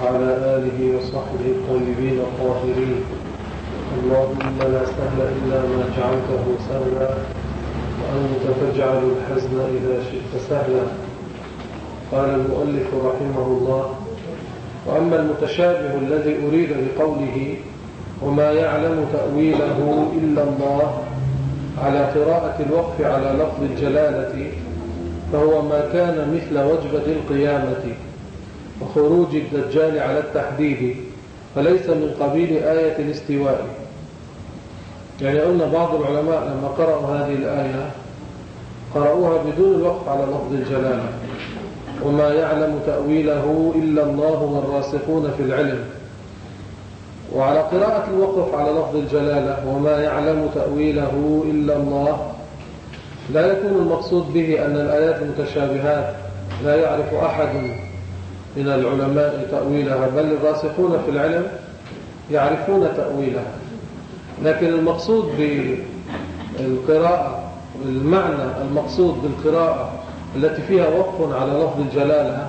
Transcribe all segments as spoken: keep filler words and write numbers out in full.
وعلى آله وصحبه الطيبين الطاهرين. اللهم لا سهل إلا ما جعلته سهلا وأنت تجعل الحزن إذا شئت سهلا. قال المؤلف رحمه الله: وأما المتشابه الذي أريد بقوله وما يعلم تأويله إلا الله على قراءة الوقف على لفظ الجلالة، فهو ما كان مثل وجبة القيامة وخروج الدجال على التحديد، فليس من قبيل آية الاستواء. يعني قلنا بعض العلماء لما قرأوا هذه الآية قرأوها بدون الوقف على لفظ الجلالة، وما يعلم تأويله إلا الله والراسخون في العلم. وعلى قراءة الوقف على لفظ الجلالة وما يعلم تأويله إلا الله لا يكون المقصود به أن الآيات المتشابهات لا يعرف أحد من العلماء تأويلها، بل الراسخون في العلم يعرفون تأويلها. لكن المقصود بالقراءة، المعنى المقصود بالقراءة التي فيها وقف على لفظ الجلالة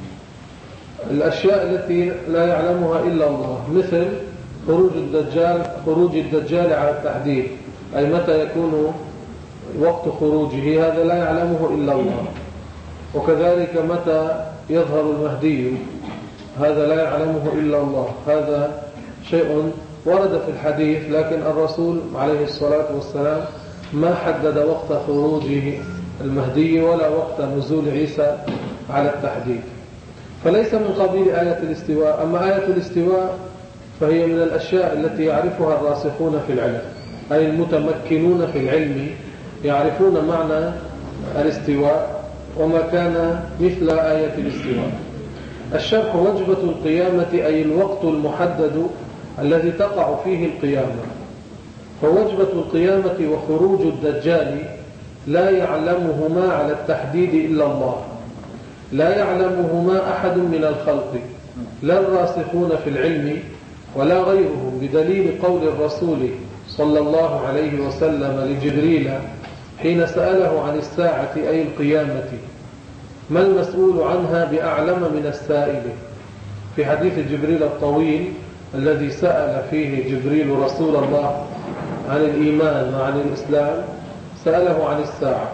الأشياء التي لا يعلمها إلا الله، مثل خروج الدجال خروج الدجال على التحديد، أي متى يكون وقت خروجه، هذا لا يعلمه إلا الله. وكذلك متى يظهر المهدي، هذا لا يعلمه إلا الله. هذا شيء ورد في الحديث، لكن الرسول عليه الصلاة والسلام ما حدد وقت خروجه المهدي ولا وقت نزول عيسى على التحديد، فليس من قبيل آية الاستواء. أما آية الاستواء فهي من الأشياء التي يعرفها الراسخون في العلم، أي المتمكنون في العلم يعرفون معنى الاستواء وما كان مثل آية الاستواء. الشرح: وجبة القيامة أي الوقت المحدد الذي تقع فيه القيامة. فوجبة القيامة وخروج الدجال لا يعلمهما على التحديد إلا الله، لا يعلمهما أحد من الخلق، لا الراسخون في العلم ولا غيرهم، بدليل قول الرسول صلى الله عليه وسلم لجبريل حين سأله عن الساعة أي القيامة: ما المسؤول عنها بأعلم من السائل. في حديث جبريل الطويل الذي سأل فيه جبريل رسول الله عن الإيمان وعن الإسلام، سأله عن الساعة،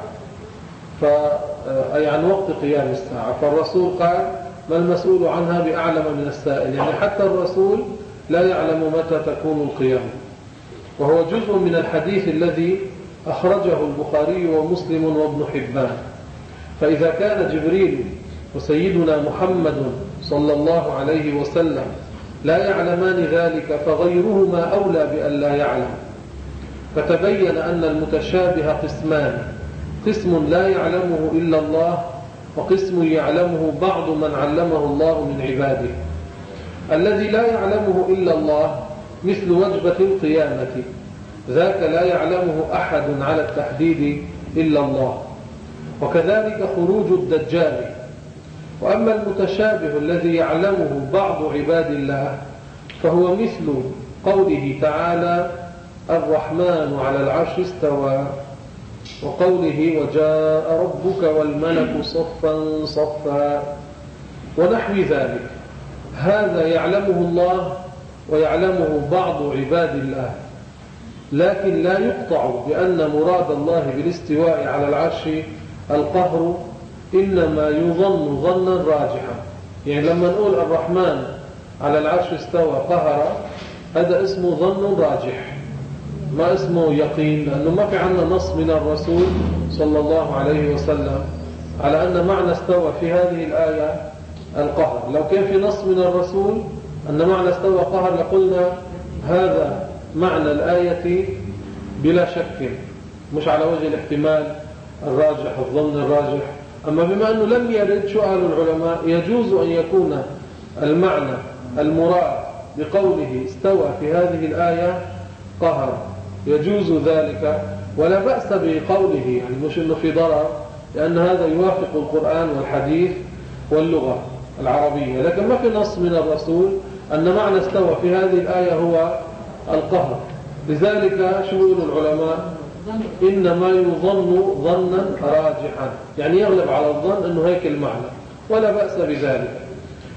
أي عن وقت قيام الساعة، فالرسول قال: ما المسؤول عنها بأعلم من السائل. يعني حتى الرسول لا يعلم متى تكون القيامة. وهو جزء من الحديث الذي أخرجه البخاري ومسلم وابن حبان. فإذا كان جبريل وسيدنا محمد صلى الله عليه وسلم لا يعلمان ذلك، فغيرهما أولى بأن لا يعلم. فتبين أن المتشابه قسمان: قسم لا يعلمه إلا الله، وقسم يعلمه بعض من علمه الله من عباده. الذي لا يعلمه إلا الله مثل وجبة القيامة، ذاك لا يعلمه أحد على التحديد إلا الله. وكذلك خروج الدجال. وأما المتشابه الذي يعلمه بعض عباد الله فهو مثل قوله تعالى: الرحمن على العرش استوى، وقوله: وجاء ربك والملك صفا صفا، ونحو ذلك. هذا يعلمه الله ويعلمه بعض عباد الله، لكن لا يقطع بأن مراد الله بالاستواء على العرش القهر، إنما يظن ظنا راجحا. يعني لما نقول الرحمن على العرش استوى قهر، هذا اسمه ظن راجح، ما اسمه يقين، لأنه ما في عنا نص من الرسول صلى الله عليه وسلم على أن معنى استوى في هذه الآية القهر. لو كان في نص من الرسول أن معنى استوى قهر لقلنا هذا معنى الآية بلا شك، مش على وجه الاحتمال الراجح الظن الراجح. أما بما أنه لم يرد، سؤال العلماء: يجوز أن يكون المعنى المراد بقوله استوى في هذه الآية قهر، يجوز ذلك ولا بأس بقوله، يعني مش إنه في ضرر، لأن هذا يوافق القرآن والحديث واللغة العربية. لكن ما في نص من الرسول أن معنى استوى في هذه الآية هو القهر. لذلك شو يقول العلماء: إنما يظن ظنا راجحا، يعني يغلب على الظن أنه هيك المعنى، ولا بأس بذلك.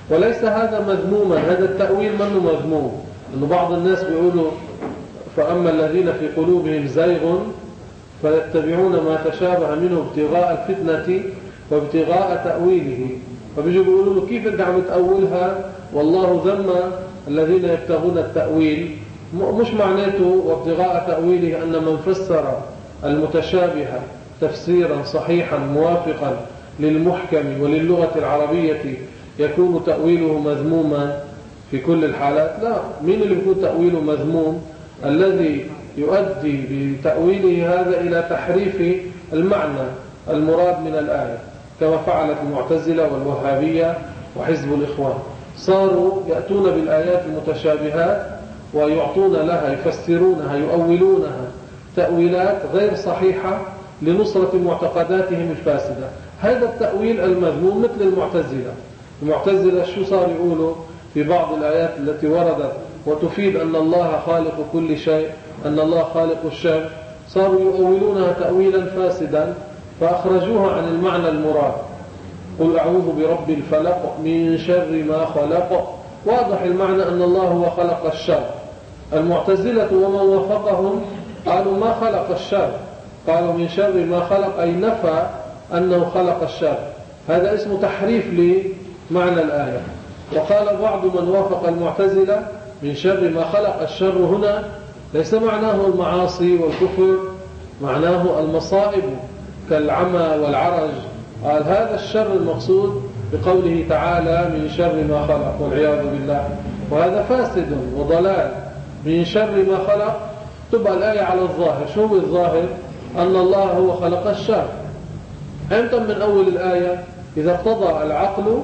وليس هذا مذموما، هذا التأويل منه مذموم. أنه بعض الناس بيقولوا فأما الذين في قلوبهم زيغ فيتبعون ما تشابه منه ابتغاء الفتنة وابتغاء تأويله، فبيجوا بيقولوا له كيف انت عم تأولها والله ذم الذين يبتغون التأويل؟ مش معناته وابتغاء تأويله أن من فسر المتشابه تفسيرا صحيحا موافقا للمحكم وللغة العربية يكون تأويله مذموما في كل الحالات. لا، مين اللي يكون تأويله مذموم؟ الذي يؤدي بتأويله هذا إلى تحريف المعنى المراد من الآية، كما فعلت المعتزلة والوهابية وحزب الإخوان. صاروا يأتون بالآيات المتشابهات ويعطون لها، يفسرونها، يؤولونها تأويلات غير صحيحة لنصرة معتقداتهم الفاسدة. هذا التأويل المذموم مثل المعتزلة. المعتزلة شو صار يقولوا في بعض الآيات التي وردت وتفيد أن الله خالق كل شيء، أن الله خالق الشر، صاروا يؤولونها تأويلا فاسدا فأخرجوها عن المعنى المراد. قل أعوذ برب الفلق من شر ما خلق، واضح المعنى أن الله هو خلق الشر. المعتزلة ومن وفقهم قالوا ما خلق الشر، قالوا من شر ما خلق، أي نفى أنه خلق الشر. هذا اسمه تحريف لمعنى الآية. وقال بعض من وافق المعتزلة من شر ما خلق الشر هنا ليس معناه المعاصي والكفر، معناه المصائب كالعمى والعرج. قال هذا الشر المقصود بقوله تعالى من شر ما خلق، والعياذ بالله، وهذا فاسد وضلال. من شر ما خلق تبقى الآية على الظاهر. شو هو الظاهر؟ أن الله هو خلق الشر. أنتم من أول الآية إذا اقتضى العقل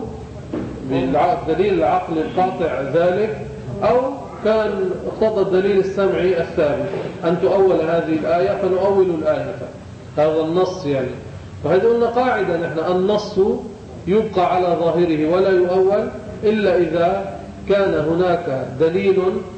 بدليل العقل القاطع ذلك، أو كان اقتضى الدليل السمعي الثابت أن تؤول هذه الآية فنؤول الآية، هذا النص يعني. وهذا قلنا قاعدة نحن، النص يبقى على ظاهره ولا يؤول إلا إذا كان هناك دليل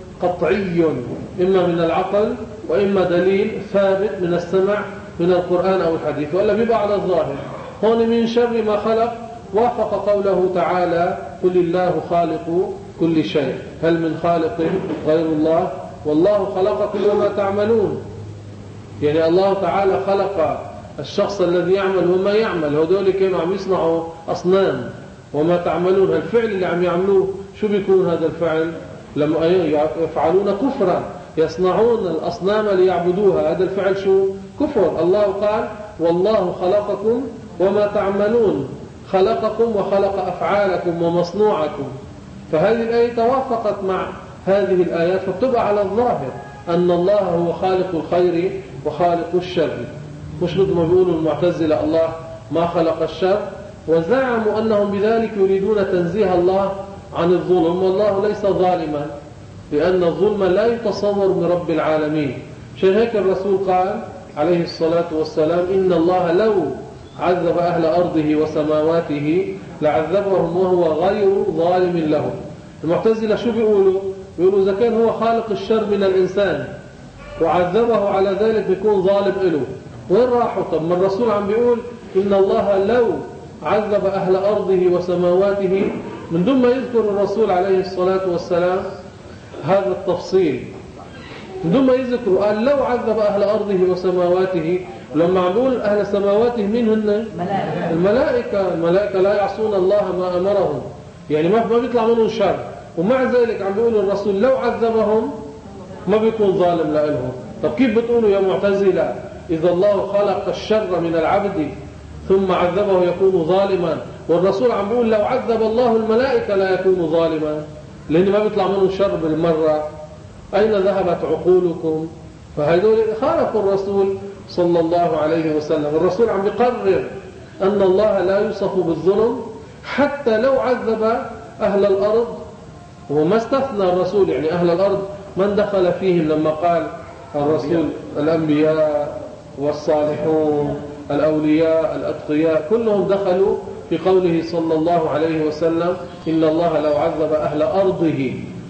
قطعي إما من العقل وإما دليل ثابت من السمع من القرآن أو الحديث، وإلا بيبقى على الظاهر. هون من شر ما خلق وافق قوله تعالى قل الله خالق كل شيء، هل من خالق غير الله؟ والله خلقكم وما تعملون. يعني الله تعالى خلق الشخص الذي يعمل وما يعمل. هذول كانوا عم يصنعوا أصنام. وما تعملون، الفعل اللي عم يعملوه شو بيكون هذا الفعل؟ لما يفعلون كفرا، يصنعون الأصنام ليعبدوها، هذا الفعل شو؟ كفر. الله قال والله خلقكم وما تعملون، خلقكم وخلق أفعالكم ومصنوعكم. فهذه الآية توافقت مع هذه الآيات، فبتبقى على الظاهر أن الله هو خالق الخير وخالق الشر. مش مثل ما بيقولوا المعتزلة الله ما خلق الشر، وزعموا أنهم بذلك يريدون تنزيه الله عن الظلم، والله ليس ظالما، لأن الظلم لا يتصور من رب العالمين. عشان هيك الرسول قال عليه الصلاة والسلام إن الله لو عذب أهل أرضه وسماواته لعذبهم وهو غير ظالم لهم. المعتزلة شو بيقولوا؟ بيقولوا إذا كان هو خالق الشر من الإنسان وعذبه على ذلك بيكون ظالم له. وين راحوا؟ طب ما الرسول عم بيقول إن الله لو عذب أهل أرضه وسماواته، من دون ما يذكر الرسول عليه الصلاة والسلام هذا التفصيل، من دون ما يذكر قال لو عذب أهل أرضه وسماواته. لما عم بيقول أهل سماواته مين هن؟ الملائكة. الملائكة لا يعصون الله ما أمرهم، يعني ما بيطلع منهم شر. ومع ذلك عم بيقول الرسول لو عذبهم ما بيكون ظالم لهم. طب كيف بتقولوا يا معتزلة إذا الله خلق الشر من العبد ثم عذبه يكون ظالما، والرسول عم بيقول لو عذب الله الملائكة لا يكون ظالما، لأن ما بيطلع منهم شر بالمرة؟ أين ذهبت عقولكم؟ فهذول خالفوا الرسول صلى الله عليه وسلم. الرسول عم يقرر أن الله لا يوصف بالظلم حتى لو عذب أهل الأرض، وما استثنى الرسول يعني أهل الأرض من دخل فيهم لما قال الرسول الأنبياء والصالحون الأولياء الأتقياء كلهم دخلوا في قوله صلى الله عليه وسلم إن الله لو عذب أهل أرضه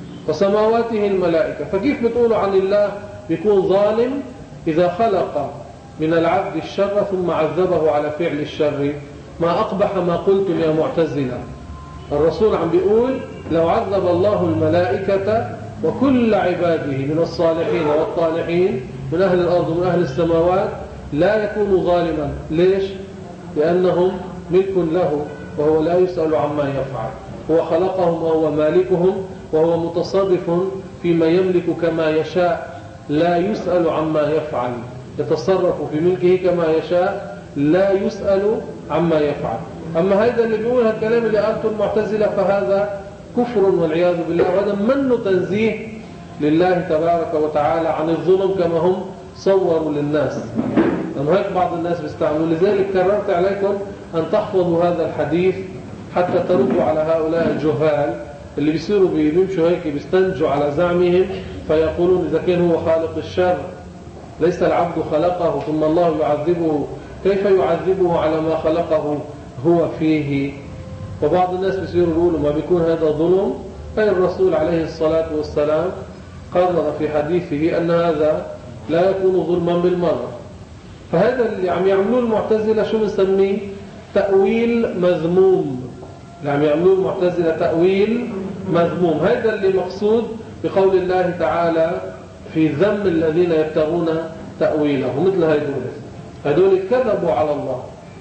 وسماواته الملائكة. فكيف بتقولوا عن الله بيكون ظالم إذا خلق من العبد الشر ثم عذبه على فعل الشر؟ ما أقبح ما قلتم يا معتزلة. الرسول عم بيقول لو عذب الله الملائكة وكل عباده من الصالحين والطالحين من أهل الأرض ومن أهل السماوات لا يكون ظالما. ليش؟ لأنهم ملك له وهو لا يسأل عما يفعل، هو خلقهم وهو مالكهم وهو متصرف فيما يملك كما يشاء، لا يسأل عما يفعل، يتصرف في ملكه كما يشاء لا يسأل عما يفعل. أما هذا اللي بيقول هالكلام اللي قالته المعتزلة فهذا كفر والعياذ بالله، وهذا من تنزيه لله تبارك وتعالى عن الظلم كما هم صوروا للناس. لأنه هيك بعض الناس بيستعملوا. لذلك كررت عليكم أن تحفظوا هذا الحديث حتى تردوا على هؤلاء الجهال اللي بيصيروا بيمشوا هيك بيستنجوا على زعمهم فيقولون إذا كان هو خالق الشر ليس العبد خلقه ثم الله يعذبه، كيف يعذبه على ما خلقه هو فيه؟ وبعض الناس بيصيروا يقولوا ما بيكون هذا ظلم. أي الرسول عليه الصلاة والسلام قرر في حديثه أن هذا لا يكون ظلما بالمرة. فهذا اللي عم يعملوه المعتزلة شو بنسميه؟ تأويل مذموم. اللي عم يعملوه المعتزلة تأويل مذموم. هذا اللي مقصود بقول الله تعالى في ذم الذين يبتغون تأويله. مثل هدول هدول كذبوا على الله،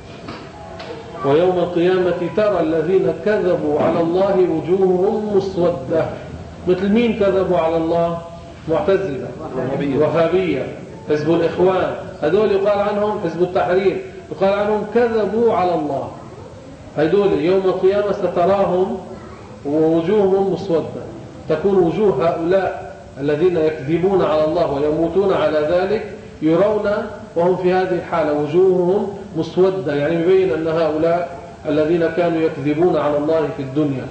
ويوم القيامة ترى الذين كذبوا على الله وجوههم مسودة. مثل مين كذبوا على الله؟ معتزلة، وهابية، حزب الإخوان. هدول يقال عنهم حزب التحرير، يقال عنهم كذبوا على الله. هدول يوم القيامة ستراهم ووجوههم مسودة، تكون وجوه هؤلاء الذين يكذبون على الله ويموتون على ذلك يرون وهم في هذه الحالة وجوههم مسودة، يعني يبين أن هؤلاء الذين كانوا يكذبون على الله في الدنيا.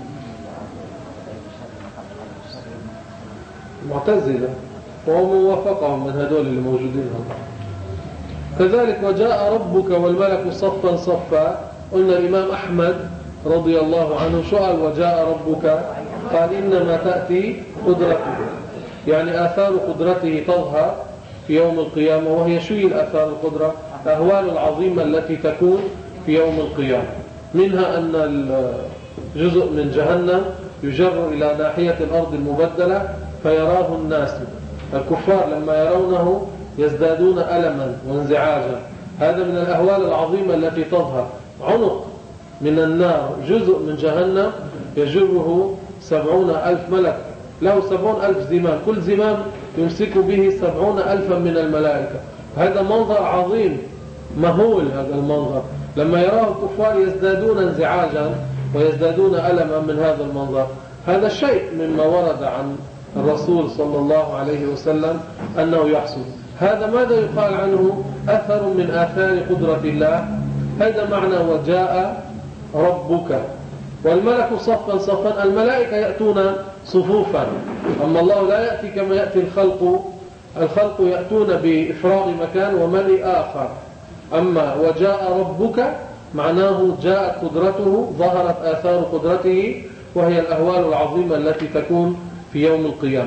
معتزلة وهم وافقهم من هدول اللي موجودين هم. كذلك وجاء ربك والملك صفا صفا. قلنا الإمام أحمد رضي الله عنه شو قال وجاء ربك؟ قال إنما تأتي قدرته، يعني آثار قدرته تظهر في يوم القيامة. وهي شو الآثار القدرة؟ الأهوال العظيمة التي تكون في يوم القيامة. منها أن الجزء من جهنم يجر إلى ناحية الأرض المبدلة فيراه الناس. الكفار لما يرونه يزدادون ألما وانزعاجا. هذا من الأهوال العظيمة التي تظهر. عنق من النار جزء من جهنم يجره سبعون ألف ملك، له سبعون ألف زمام، كل زمام يمسك به سبعون ألفا من الملائكة. هذا منظر عظيم مهول. هذا المنظر لما يراه الكفار يزدادون انزعاجا ويزدادون ألما من هذا المنظر. هذا شيء مما ورد عن الرسول صلى الله عليه وسلم أنه يحصل. هذا ماذا يقال عنه؟ أثر من آثار قدرة الله. هذا معنى وجاء ربك والملك صفا صفا. الملائكة يأتون صفوفا، أما الله لا يأتي كما يأتي الخلق. الخلق يأتون بإفراغ مكان وملء آخر. أما وجاء ربك معناه جاءت قدرته، ظهرت آثار قدرته، وهي الأهوال العظيمة التي تكون في يوم القيامة.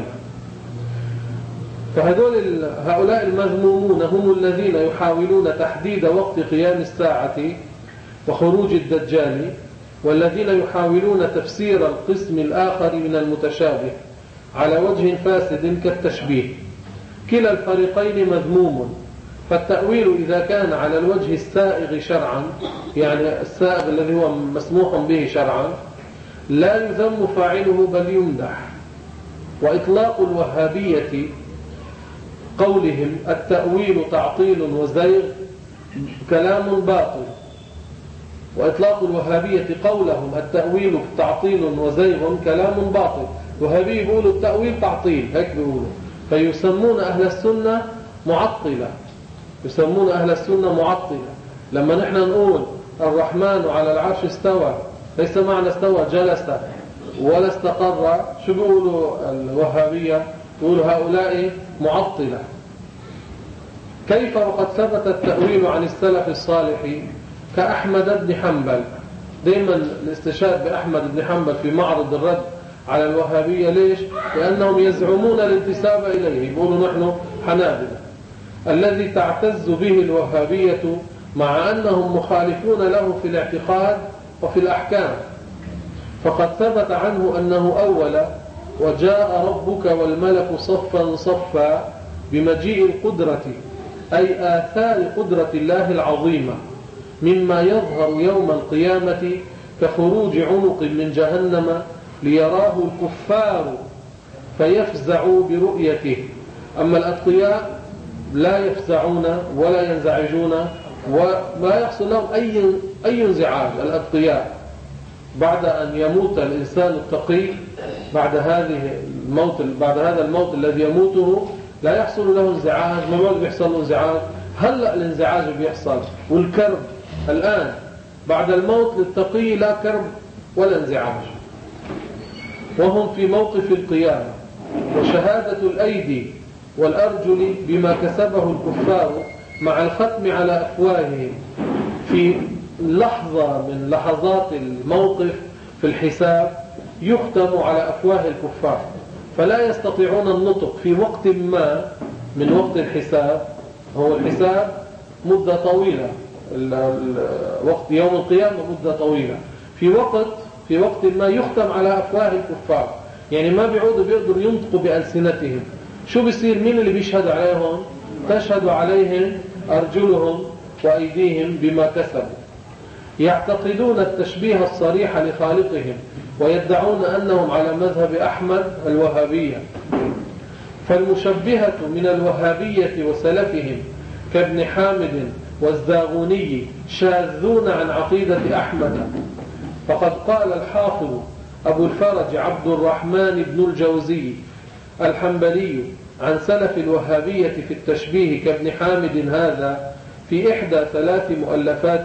فهذول هؤلاء المذمومون هم الذين يحاولون تحديد وقت قيام الساعة وخروج الدجال، والذين يحاولون تفسير القسم الآخر من المتشابه على وجه فاسد كالتشبيه. كلا الفريقين مذموم. فالتأويل إذا كان على الوجه السائغ شرعا، يعني السائغ الذي هو مسموح به شرعا، لا يذم فاعله بل يمدح. وإطلاق الوهابية قولهم التأويل تعطيل وزيغ كلام باطل. وإطلاق الوهابية قولهم التأويل تعطيل وزيغ كلام باطل. الوهابية بيقولوا التأويل تعطيل، هيك بيقولوا. فيسمون أهل السنة معطلة، يسمون أهل السنة معطلة. لما نحن نقول الرحمن على العرش استوى، ليس معنى استوى جلس ولا استقر. شو بيقولوا الوهابية؟ يقولوا هؤلاء معطلة. كيف وقد ثبت التأويل عن السلف الصالح كأحمد بن حنبل؟ دائما الاستشهاد بأحمد بن حنبل في معرض الرد على الوهابية. ليش؟ لأنهم يزعمون الانتساب إليه، يقولوا نحن حنابلة. الذي تعتز به الوهابية مع أنهم مخالفون له في الاعتقاد وفي الأحكام. فقد ثبت عنه أنه أول وجاء ربك والملك صفا صفا بمجيء القدرة، أي آثار قدرة الله العظيمة، مما يظهر يوم القيامة كخروج عنق من جهنم ليراه الكفار فيفزعوا برؤيته. أما الأتقياء لا يفزعون ولا ينزعجون وما يحصل لهم أي أي انزعاج. الأتقياء بعد أن يموت الإنسان التقي بعد هذه الموت بعد هذا الموت الذي يموته لا يحصل له انزعاج. ما بعد بيحصل له انزعاج؟ هلأ الانزعاج بيحصل والكرب الآن. بعد الموت للتقي لا كرب ولا انزعاج. وهم في موقف القيامة وشهادة الأيدي والأرجل بما كسبه الكفار مع الختم على أفواههم في لحظة من لحظات الموقف في الحساب يختم على أفواه الكفار فلا يستطيعون النطق في وقت ما من وقت الحساب. هو الحساب مدة طويلة، وقت يوم القيامة مدة طويلة. في وقت في وقت ما يختم على أفواه الكفار، يعني ما بيعودوا بيقدروا ينطقوا بألسنتهم. شو بيصير؟ مين اللي بيشهد عليهم؟ تشهد عليهم أرجلهم وأيديهم بما كسبوا. يعتقدون التشبيه الصريح لخالقهم ويدعون أنهم على مذهب أحمد الوهابية. فالمشبهة من الوهابية وسلفهم كابن حامد والزاغوني شاذون عن عقيدة أحمد. فقد قال الحافظ أبو الفرج عبد الرحمن بن الجوزي الحنبلي عن سلف الوهابية في التشبيه كابن حامد هذا في إحدى ثلاث مؤلفات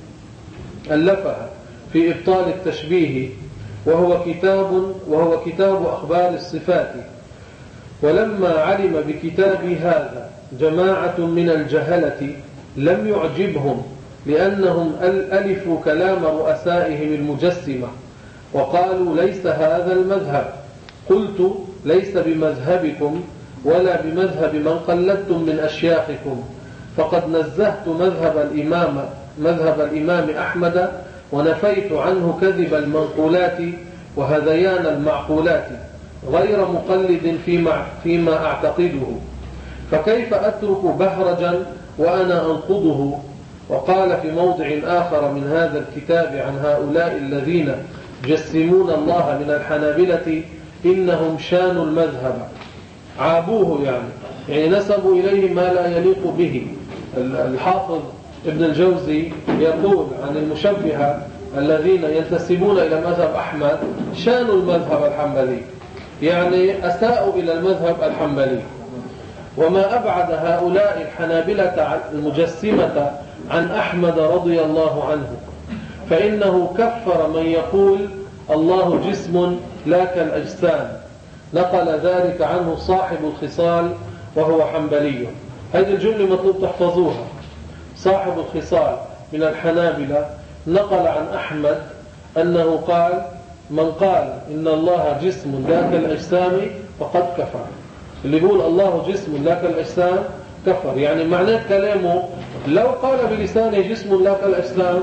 ألفها في إبطال التشبيه، وهو كتاب وهو كتاب أخبار الصفات. ولما علم بكتاب هذا جماعة من الجهلة لم يعجبهم، لأنهم ألفوا كلام رؤسائهم المجسمة وقالوا ليس هذا المذهب. قلت ليس بمذهبكم ولا بمذهب من قلدتم من أشياخكم، فقد نزهت مذهب الإمام مذهب الإمام أحمد ونفيت عنه كذب المنقولات وهذيان المعقولات غير مقلد فيما, فيما أعتقده، فكيف أترك بهرجا وأنا أنقضه. وقال في موضع آخر من هذا الكتاب عن هؤلاء الذين يجسمون الله من الحنابلة إنهم شانوا المذهب، عابوه يعني يعني نسبوا إليه ما لا يليق به. الحافظ ابن الجوزي يقول عن المشبهة الذين ينتسبون إلى مذهب أحمد شانوا المذهب الحنبلي، يعني أساءوا إلى المذهب الحنبلي. وما أبعد هؤلاء الحنابلة المجسمة عن أحمد رضي الله عنه، فإنه كفر من يقول الله جسم لا كالأجسام. نقل ذلك عنه صاحب الخصال وهو حنبلي. هذه الجملة مطلوب تحفظوها. صاحب الخصال من الحنابلة نقل عن أحمد أنه قال من قال إن الله جسم لا كالأجسام فقد كفر. اللي يقول الله جسم لا كالأجسام كفر، يعني معنى كلامه لو قال بلسانه جسم لا كالأجسام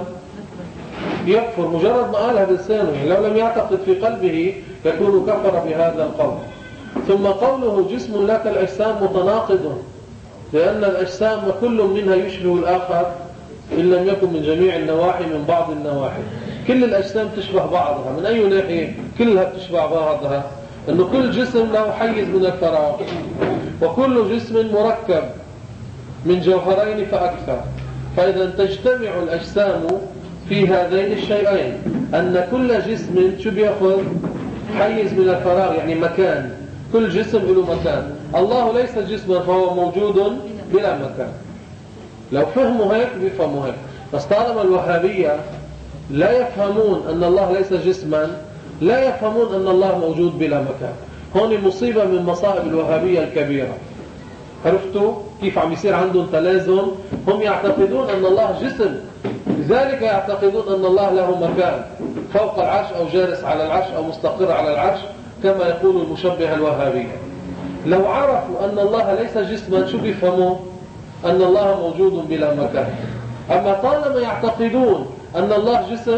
يكفر مجرد ما قالها بلسانه، يعني لو لم يعتقد في قلبه يكون كفر بهذا القول. ثم قوله جسم لا كالأجسام متناقض، لأن الأجسام كل منها يشبه الآخر إن لم يكن من جميع النواحي من بعض النواحي. كل الأجسام تشبه بعضها من أي ناحية؟ كلها تشبه بعضها، أنه كل جسم له حيز من الفراغ، وكل جسم مركب من جوهرين فأكثر. فإذا تجتمع الأجسام في هذين الشيئين، أن كل جسم شو بيأخذ حيز من الفراغ، يعني مكان، كل جسم له مكان. الله ليس جسما فهو موجود بلا مكان. لو فهموا هيك بيفهموا هيك. بس طالما الوهابية لا يفهمون أن الله ليس جسما، لا يفهمون أن الله موجود بلا مكان. هون مصيبة من مصائب الوهابية الكبيرة. عرفتوا كيف عم يصير عندهم تلازم؟ هم يعتقدون أن الله جسم، لذلك يعتقدون أن الله له مكان فوق العرش أو جالس على العرش أو مستقر على العرش كما يقول المشبه الوهابية. لو عرفوا أن الله ليس جسما شو بيفهموا؟ أن الله موجود بلا مكان. أما طالما يعتقدون أن الله جسم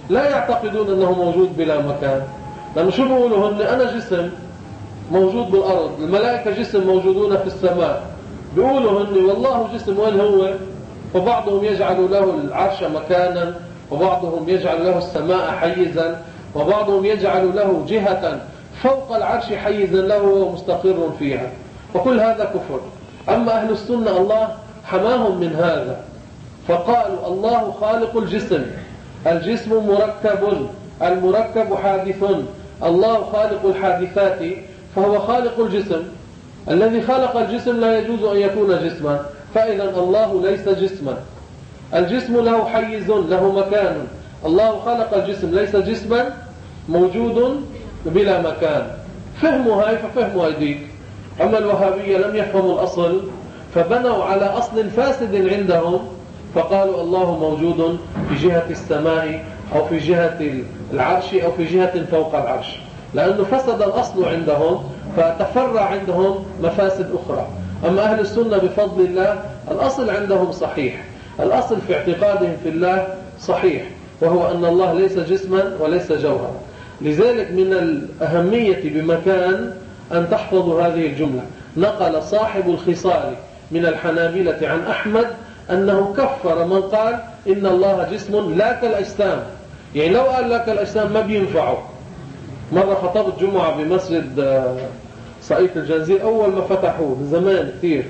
لا يعتقدون أنه موجود بلا مكان. لأنه شو بيقولوا هن؟ أنا جسم موجود بالأرض، الملائكة جسم موجودون في السماء. بيقولوا هن والله جسم، وين هو؟ فبعضهم يجعل له العرش مكانا، وبعضهم يجعل له السماء حيزا، وبعضهم يجعل له جهة فوق العرش حيزا له ومستقر فيها، وكل هذا كفر. أما أهل السنة الله حماهم من هذا، فقالوا الله خالق الجسم، الجسم مركب، المركب حادث، الله خالق الحادثات فهو خالق الجسم. الذي خلق الجسم لا يجوز أن يكون جسما، فإذا الله ليس جسما. الجسم له حيز، له مكان. الله خلق الجسم ليس جسما موجود بلا مكان. فهموا هاي ففهموا هيديك. أما الوهابية لم يفهموا الأصل، فبنوا على أصل فاسد عندهم، فقالوا الله موجود في جهة السماء أو في جهة العرش أو في جهة فوق العرش، لأنه فسد الأصل عندهم فتفرع عندهم مفاسد أخرى. أما أهل السنة بفضل الله الأصل عندهم صحيح، الأصل في اعتقادهم في الله صحيح، وهو أن الله ليس جسما وليس جوهرا. لذلك من الأهمية بمكان أن تحفظوا هذه الجملة. نقل صاحب الخصال من الحنابلة عن أحمد أنه كفر من قال إن الله جسم لا كالأجسام. يعني لو قال لك الأجسام ما بينفعوا. مرة خطبت جمعة بمسجد صعيد الجنزير أول ما فتحوه من زمان كثير،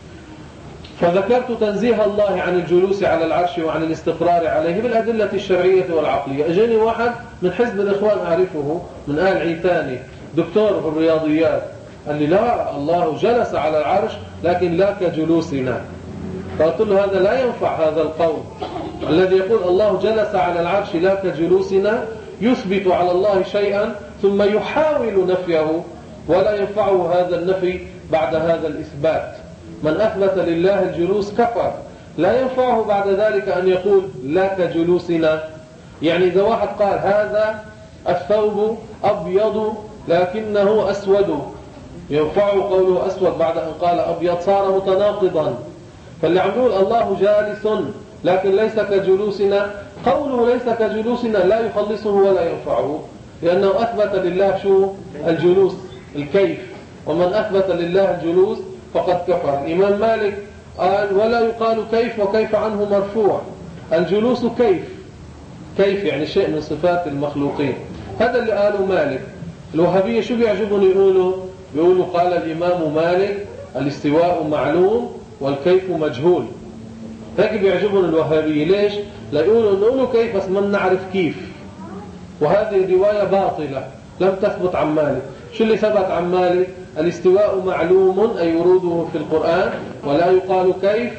فذكرت تنزيه الله عن الجلوس على العرش وعن الاستقرار عليه بالأدلة الشرعية والعقلية. أجاني واحد من حزب الإخوان أعرفه من آل عيتاني، دكتور في الرياضيات، قال لي لا، الله جلس على العرش لكن لا كجلوسنا. فقلت له هذا لا ينفع. هذا القول الذي يقول الله جلس على العرش لا كجلوسنا يثبت على الله شيئا ثم يحاول نفيه، ولا ينفعه هذا النفي بعد هذا الإثبات. من أثبت لله الجلوس كفر، لا ينفعه بعد ذلك أن يقول لا كجلوسنا. يعني إذا واحد قال هذا الثوب أبيض لكنه أسود، ينفعه قوله أسود بعد أن قال أبيض؟ صار متناقضا. فاللي عم يقول الله جالس لكن ليس كجلوسنا، قوله ليس كجلوسنا لا يخلصه ولا ينفعه، لأنه أثبت لله شو؟ الجلوس، الكيف. ومن أثبت لله الجلوس فقد كفر. الإمام مالك قال ولا يقال كيف، وكيف عنه مرفوع. الجلوس كيف، كيف يعني شيء من صفات المخلوقين. هذا اللي قاله مالك. الوهابية شو بيعجبون يقولوا؟ بيقولوا قال الإمام مالك الاستواء معلوم والكيف مجهول. هيك بيعجبون الوهابية. ليش؟ لا يقولوا نقولوا كيف بس ما نعرف كيف، وهذه الرواية باطلة لم تثبت عن مالك. شو اللي ثبت عن مالك؟ الاستواء معلوم أي وروده في القرآن، ولا يقال كيف،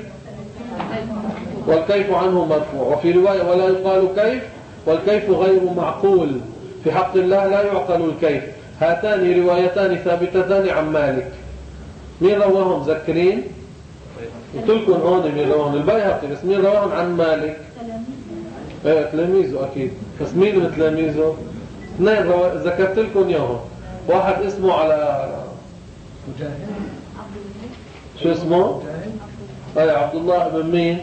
والكيف عنه مرفوع. وفي رواية ولا يقال كيف والكيف غير معقول. في حق الله لا يعقل الكيف. هاتان روايتان ثابتتان عن مالك. مين رواهم مذكرين؟ قلت لكم هون مين رواهم؟ البيهقي. بس مين رواهم عن مالك؟ ايه تلاميذه أكيد. بس مين من تلاميذه؟ اثنين روا... ذكرت لكم ياهم. واحد اسمه على شو اسمه؟ ايه عبد الله بن مين؟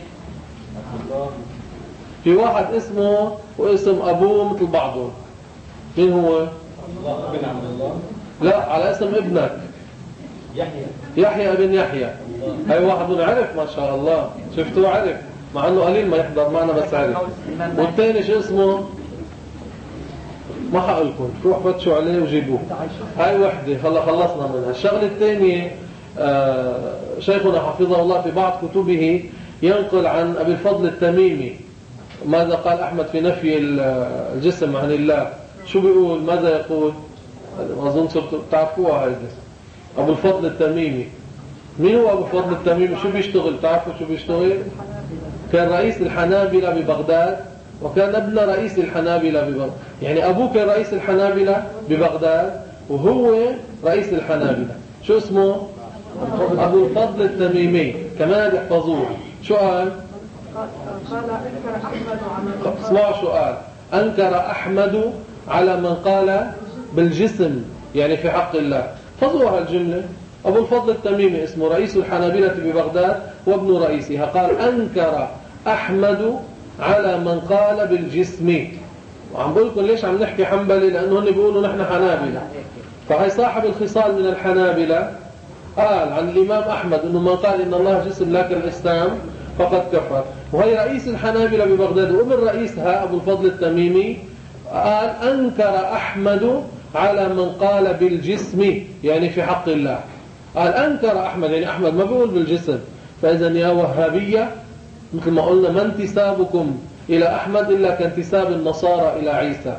في واحد اسمه واسم أبوه مثل بعضهم. مين هو؟ بن عبد الله. لا، على اسم ابنك يحيى. يحيى بن يحيى. هاي واحد عرف ما شاء الله، شفتوه عرف مع انه قليل ما يحضر معنا بس عرف. والثاني شو اسمه؟ ما حقلكم، روحوا فتشوا عليه وجيبوه. هاي وحده هلا خلصنا منها. الشغله الثانيه آه شيخنا حفظه الله في بعض كتبه ينقل عن أبي الفضل التميمي ماذا قال أحمد في نفي الجسم عن الله. شو بيقول؟ ماذا يقول؟ أظن صرتوا تعرفوها. هيدا أبو الفضل التميمي. مين هو أبو الفضل التميمي؟ شو بيشتغل؟ تعرفوا شو بيشتغل؟ كان رئيس الحنابلة ببغداد، وكان ابن رئيس الحنابلة ببغداد. يعني أبوه كان رئيس الحنابلة ببغداد وهو رئيس الحنابلة. شو اسمه؟ أبو الفضل التميمي. كمان يحفظوه. شو قال؟ قال أنكر أحمد على اسمعوا شو قال. أنكر أحمد على من قال بالجسم يعني في حق الله. فضوها الجملة. أبو الفضل التميمي اسمه رئيس الحنابلة ببغداد وابن رئيسها. قال أنكر أحمد على من قال بالجسم. وعم بقول لكم ليش عم نحكي حنبلي، لأنه هن بيقولوا نحن حنابلة. فهي صاحب الخصال من الحنابلة قال عن الإمام أحمد أنه من قال إن الله جسم لا كالأجسام فقد كفر. وهي رئيس الحنابلة ببغداد، وابن رئيسها أبو الفضل التميمي قال أنكر أحمد على من قال بالجسم، يعني في حق الله. قال أنكر أحمد، يعني أحمد ما بيقول بالجسم. فإذا يا وهابية مثل ما قلنا ما انتسابكم إلى أحمد إلا كانتساب النصارى إلى عيسى.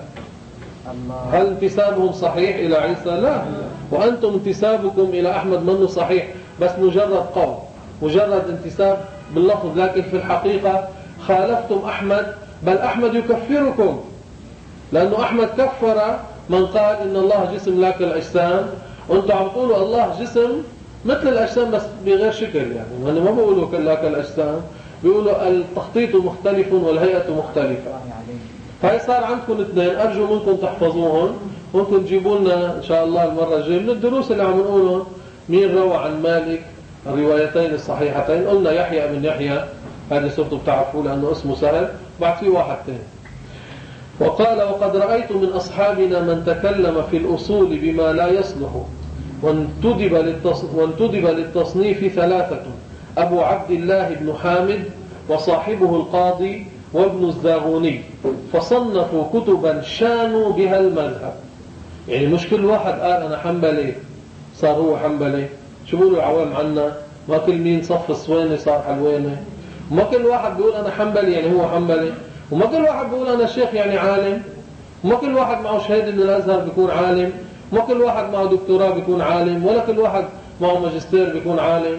هل انتسابهم صحيح إلى عيسى؟ لا. وأنتم انتسابكم إلى أحمد منه صحيح، بس مجرد قول، مجرد انتساب باللفظ، لكن في الحقيقة خالفتم أحمد، بل أحمد يكفركم، لأنه أحمد كفر من قال إن الله جسم لا كالأجسام، وأنتم عم تقولوا الله جسم مثل الأجسام بس بغير شكل. يعني هم ما بيقولوا لا كالأجسام، بيقولوا التخطيط مختلف والهيئة مختلفة. هاي صار عندكم اثنين، أرجو منكم تحفظوهم، ممكن تجيبوا لنا إن شاء الله المرة الجاية من الدروس اللي عم نقولهم مين روى عن مالك الروايتين الصحيحتين. قلنا يحيى بن يحيى، هذه صرتوا بتعرفوه لأنه اسمه سهل، بعد فيه واحد تاني. وقال وقد رأيت من أصحابنا من تكلم في الأصول بما لا يصلح وانتدب, للتص... وانتدب للتصنيف ثلاثة: أبو عبد الله بن حامد وصاحبه القاضي وابن الزاغوني، فصنفوا كتبا شانوا بها المذهب. يعني مش كل واحد قال أنا حنبلي صار هو حنبلي، شو بيقولوا العوام عنا؟ ما كل مين صف الصويني صار حلواني، وما كل واحد بيقول أنا حنبلي يعني هو حنبلي، وما كل واحد بيقول أنا شيخ يعني عالم، وما كل واحد معه شهادة من الأزهر بيكون عالم، وما كل واحد معه دكتوراه بيكون عالم، ولا كل واحد معه ماجستير بيكون عالم.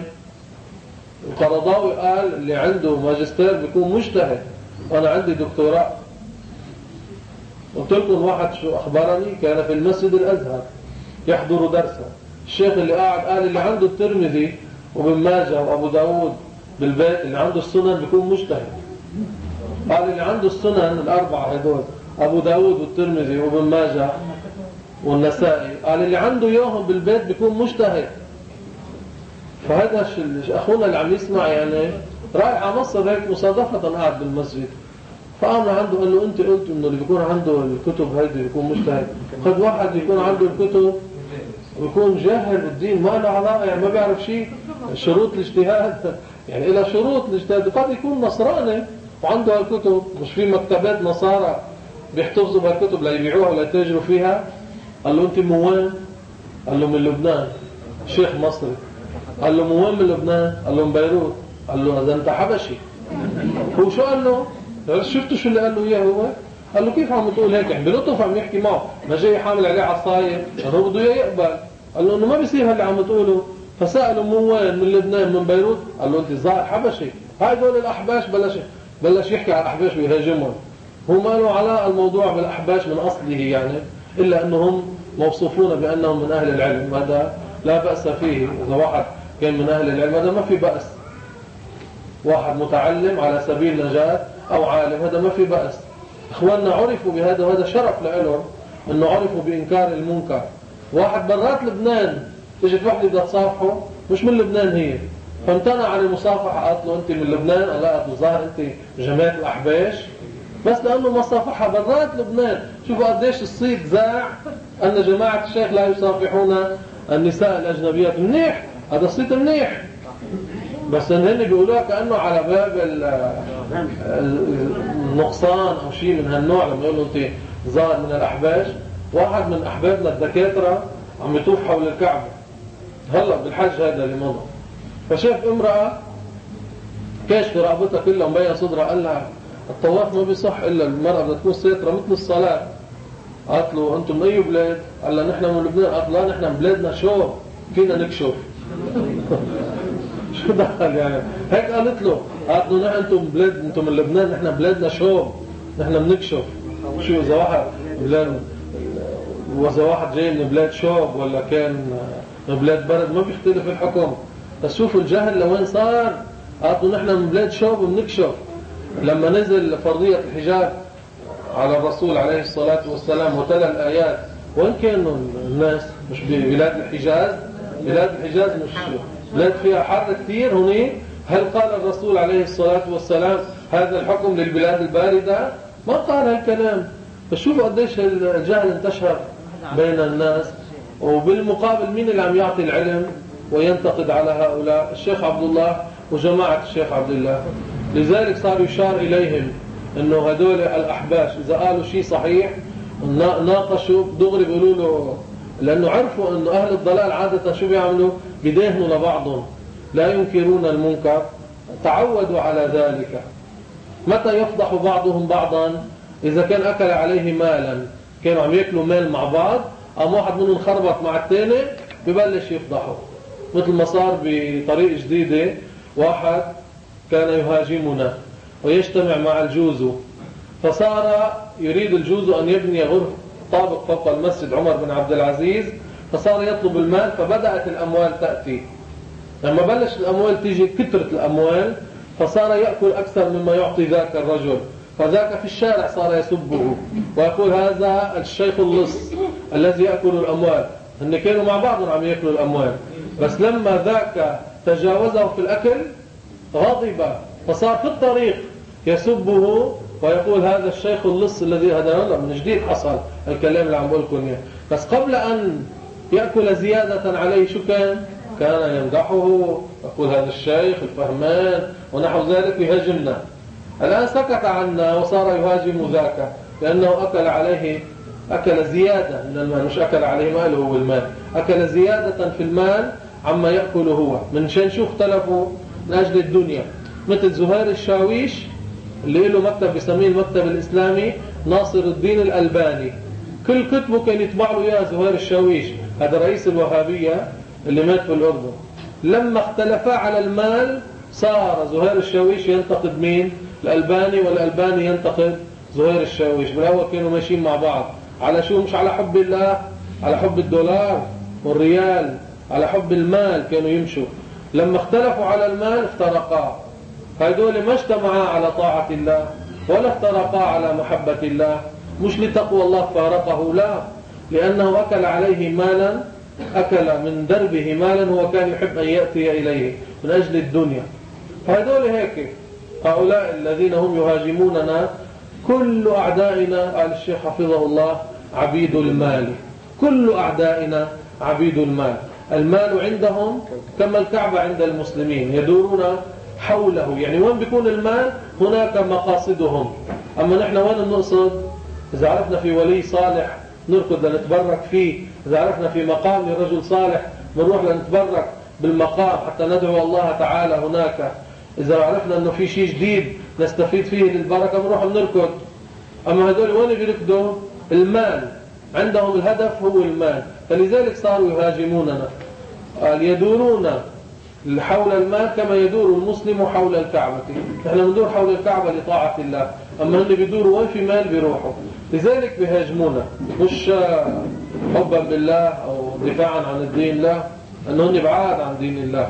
القرضاوي قال اللي عنده ماجستير بيكون مجتهد، وأنا عندي دكتوراه. قلت لكم واحد شو أخبرني كان في المسجد الأزهر يحضر درسا، الشيخ اللي قاعد قال اللي عنده الترمذي وابن ماجه وأبو داود بالبيت، اللي عنده السنن بيكون مجتهد. قال اللي عنده السنن الأربعة هدول أبو داود والترمذي وابن ماجه والنسائي، قال اللي عنده يوهم بالبيت بيكون مجتهد. فهذا أخونا اللي عم يسمع يعني رايح على مصر هيك مصادفة قاعد بالمسجد، فقام عنده قال له أنت قلت إنه اللي بيكون عنده الكتب هيدي بيكون مجتهد. قد واحد يكون عنده الكتب ويكون جاهل بالدين ما له علاقة، يعني ما بيعرف شيء شروط الاجتهاد، يعني إلى شروط الاجتهاد. قد يكون نصراني وعنده الكتب، مش في مكتبات نصارى بيحتفظوا بهالكتب ليبيعوها ولا يتاجروا فيها. قال له أنت من وين؟ قال له من لبنان. شيخ مصري. قال له من وين من لبنان؟ قال له من بيروت. قال له إذا أنت حبشي. هو شو قال له؟ شفتوا شو اللي قال له إياه هو؟ قال له كيف عم تقول هيك؟ يعني بلطف عم يحكي معه، ما جاي حامل عليه عصاية، هو بده يقبل. قال له إنه ما بيصير هاللي عم تقوله. فسأله من وين؟ من لبنان من بيروت. قال له أنت ظاهر حبشي. هاي دول الأحباش بلش بلش يحكي على الأحباش ويهاجمهم. هو ما له علاقة الموضوع بالأحباش من أصله يعني، إلا أنهم موصوفون بأنهم من أهل العلم، هذا لا بأس فيه. إذا واحد كان من أهل العلم هذا ما في بأس، واحد متعلم على سبيل نجاة أو عالم هذا ما في بأس. إخواننا عرفوا بهذا، وهذا شرف لهم أنه عرفوا بإنكار المنكر. واحد برات لبنان اجت وحدة بدها تصافحه، مش من لبنان هي، فامتنع عن المصافحة. قالت له أنت من لبنان؟ قال لا، ظاهر أنت جماعة الأحباش، بس لأنه مصافحة برات لبنان. شوفوا قديش الصيت زاع أن جماعة الشيخ لا يصافحون النساء الأجنبيات. منيح، هذا الصيت منيح، بس هن بيقولوها كأنه على باب النقصان أو شيء من هالنوع. لما يقولوا أنت ظاهر من الأحباش، واحد من أحبابنا الدكاترة عم يطوف حول الكعبة هلا بالحج هذا اللي مضى، فشاف امرأة كاشف رقبتها كلها ومبين صدرها، قال لها الطواف ما بيصح إلا المرأة بدها تكون ساترة مثل الصلاة. قالت له أنتم من أي بلاد؟ قال لها نحن من لبنان. قالت لا، نحن من بلادنا شوب فينا نكشف. شو دخل يعني؟ هيك قالت له، قالت له نحن أنتم بلاد، أنتم من لبنان، نحن بلادنا شوب، نحن بنكشف. شو إذا واحد بلاد، وإذا واحد جاي من بلاد شوب ولا كان من بلاد برد ما بيختلف الحكم. بس شوفوا الجهل لوين صار. قالت له نحن من بلاد شوب وبنكشف. لما نزل فرضية الحجاب على الرسول عليه الصلاة والسلام وتلا الآيات، وين كانوا الناس؟ مش ببلاد الحجاز؟ بلاد الحجاز مش بلاد فيها حر كثير هناك. هل قال الرسول عليه الصلاة والسلام هذا الحكم للبلاد الباردة؟ ما قال هالكلام. فشوفوا قديش الجهل انتشر بين الناس. وبالمقابل مين اللي عم يعطي العلم وينتقد على هؤلاء؟ الشيخ عبد الله وجماعة الشيخ عبد الله. لذلك صار يشار إليهم أنه هدول الأحباش إذا قالوا شيء صحيح ناقشوا دغري بيقولوا له، لأنه عرفوا أنه أهل الضلال عادة شو بيعملوا؟ بيدهنوا لبعضهم، لا ينكرون المنكر، تعودوا على ذلك. متى يفضح بعضهم بعضا؟ إذا كان أكل عليه مالا، كانوا عم يأكلوا مال مع بعض، قام واحد منهم خربط مع الثاني ببلش يفضحه. مثل ما صار بطريق جديدة، واحد كان يهاجمنا ويجتمع مع الجوزو، فصار يريد الجوزو أن يبني غرف طابق فوق المسجد عمر بن عبد العزيز، فصار يطلب المال، فبدأت الأموال تأتي. لما بلش الأموال تيجي كثرة الأموال، فصار يأكل أكثر مما يعطي ذاك الرجل، فذاك في الشارع صار يسبه ويقول هذا الشيخ اللص الذي يأكل الأموال. هن كانوا مع بعضهم عم يأكلوا الأموال، بس لما ذاك تجاوزه في الأكل غضب، فصار في الطريق يسبه ويقول هذا الشيخ اللص الذي هذا من جديد حصل الكلام اللي عم بقولكم اياه. بس قبل أن يأكل زيادة عليه شو كان؟ كان يمدحه، يقول هذا الشيخ الفهمان ونحو ذلك، يهاجمنا. الآن سكت عنا وصار يهاجم ذاك لأنه أكل عليه، أكل زيادة من المال، مش أكل عليه ماله هو المال، أكل زيادة في المال عما يأكله هو. من شان شو اختلفوا؟ من أجل الدنيا. مثل زهير الشاويش اللي له مكتب بيسميه المكتب الإسلامي ناصر الدين الألباني، كل كتبه كان يطبع له إياه زهير الشاويش، هذا رئيس الوهابية اللي مات في الأردن. لما اختلفا على المال صار زهير الشاويش ينتقد مين؟ الألباني، والألباني ينتقد زهير الشاويش. بالأول كانوا ماشيين مع بعض على شو؟ مش على حب الله، على حب الدولار والريال، على حب المال كانوا يمشوا. لما اختلفوا على المال افترقا. هذول ما اجتمعا على طاعة الله ولا افترقا على محبة الله. مش لتقوى الله فارقه، لا، لأنه أكل عليه مالا، أكل من دربه مالا هو كان يحب أن يأتي إليه من أجل الدنيا. فهذول هيك، هؤلاء الذين هم يهاجموننا كل أعدائنا، قال الشيخ حفظه الله، عبيد المال. كل أعدائنا عبيد المال. المال عندهم كما الكعبة عند المسلمين، يدورون حوله. يعني وين بيكون المال هناك مقاصدهم. أما نحن وين نقصد؟ إذا عرفنا في ولي صالح نركض لنتبرك فيه، إذا عرفنا في مقام لرجل صالح نروح لنتبرك بالمقام حتى ندعو الله تعالى هناك. إذا عرفنا أنه في شيء جديد نستفيد فيه للبركة بنروح بنركض. أما هذول وين بيركضوا؟ المال عندهم، الهدف هو المال. فلذلك صاروا يهاجموننا. قال يدورون حول المال كما يدور المسلم حول الكعبة. نحن ندور حول الكعبة لطاعة الله، أما هم بيدوروا وين في مال بيروحوا. لذلك بيهاجمونا، مش حبا بالله أو دفاعا عن الدين، لا، أنهم بعاد عن دين الله.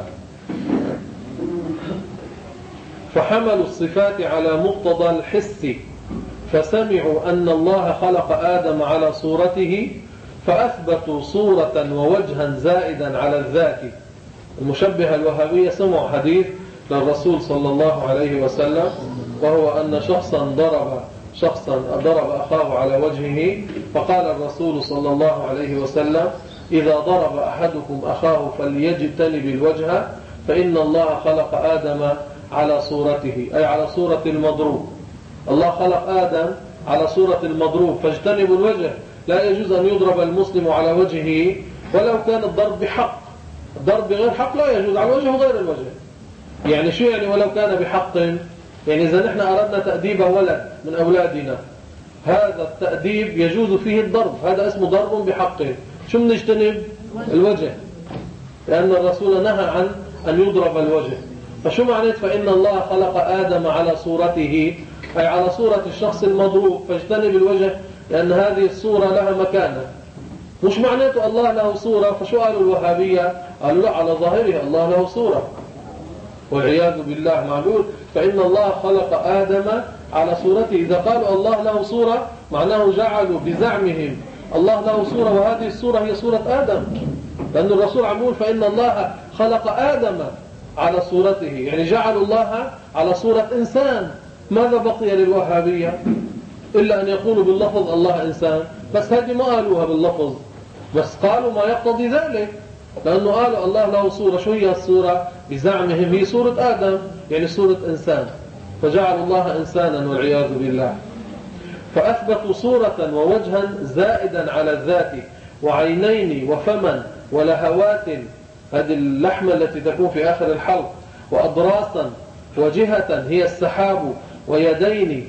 فحملوا الصفات على مقتضى الحس، فسمعوا أن الله خلق آدم على صورته فأثبتوا صورة ووجها زائدا على الذات. المشبهة الوهابية سمعوا حديث للرسول صلى الله عليه وسلم، وهو أن شخصا ضرب شخصا ضرب أخاه على وجهه، فقال الرسول صلى الله عليه وسلم إذا ضرب أحدكم أخاه فليجتنب الوجه، فإن الله خلق آدم على صورته، أي على صورة المضروب. الله خلق آدم على صورة المضروب، فاجتنبوا الوجه. لا يجوز أن يضرب المسلم على وجهه ولو كان الضرب بحق. الضرب بغير حق لا يجوز، على الوجه وغير الوجه. يعني شو يعني ولو كان بحق؟ يعني إذا نحن أردنا تأديب ولد من أولادنا، هذا التأديب يجوز فيه الضرب، هذا اسمه ضرب بحق. شو بنجتنب؟ الوجه، لأن الرسول نهى عن أن يضرب الوجه. فشو معنى فإن الله خلق آدم على صورته، أي على صورة الشخص المضروب، فاجتنب الوجه، لأن هذه الصورة لها مكانة. مش معناته الله له صورة. فشو قالوا الوهابية؟ قالوا لا، على ظاهرها الله له صورة، والعياذ بالله. معلول فإن الله خلق آدم على صورته. إذا قالوا الله له صورة معناه جعلوا بزعمهم الله له صورة، وهذه الصورة هي صورة آدم، لأن الرسول عم يقول فإن الله خلق آدم على صورته، يعني جعلوا الله على صورة إنسان. ماذا بقي للوهابية؟ إلا أن يقولوا باللفظ الله إنسان، بس هذه ما قالوها باللفظ، بس قالوا ما يقتضي ذلك، لأنه قالوا الله له صورة. شو هي الصورة؟ بزعمهم هي صورة آدم، يعني صورة إنسان، فجعلوا الله إنسانا والعياذ بالله. فأثبتوا صورة ووجها زائدا على الذات، وعينين وفما ولهوات، هذه اللحمة التي تكون في آخر الحلق، وأضراسا، وجهة هي السحاب، ويدين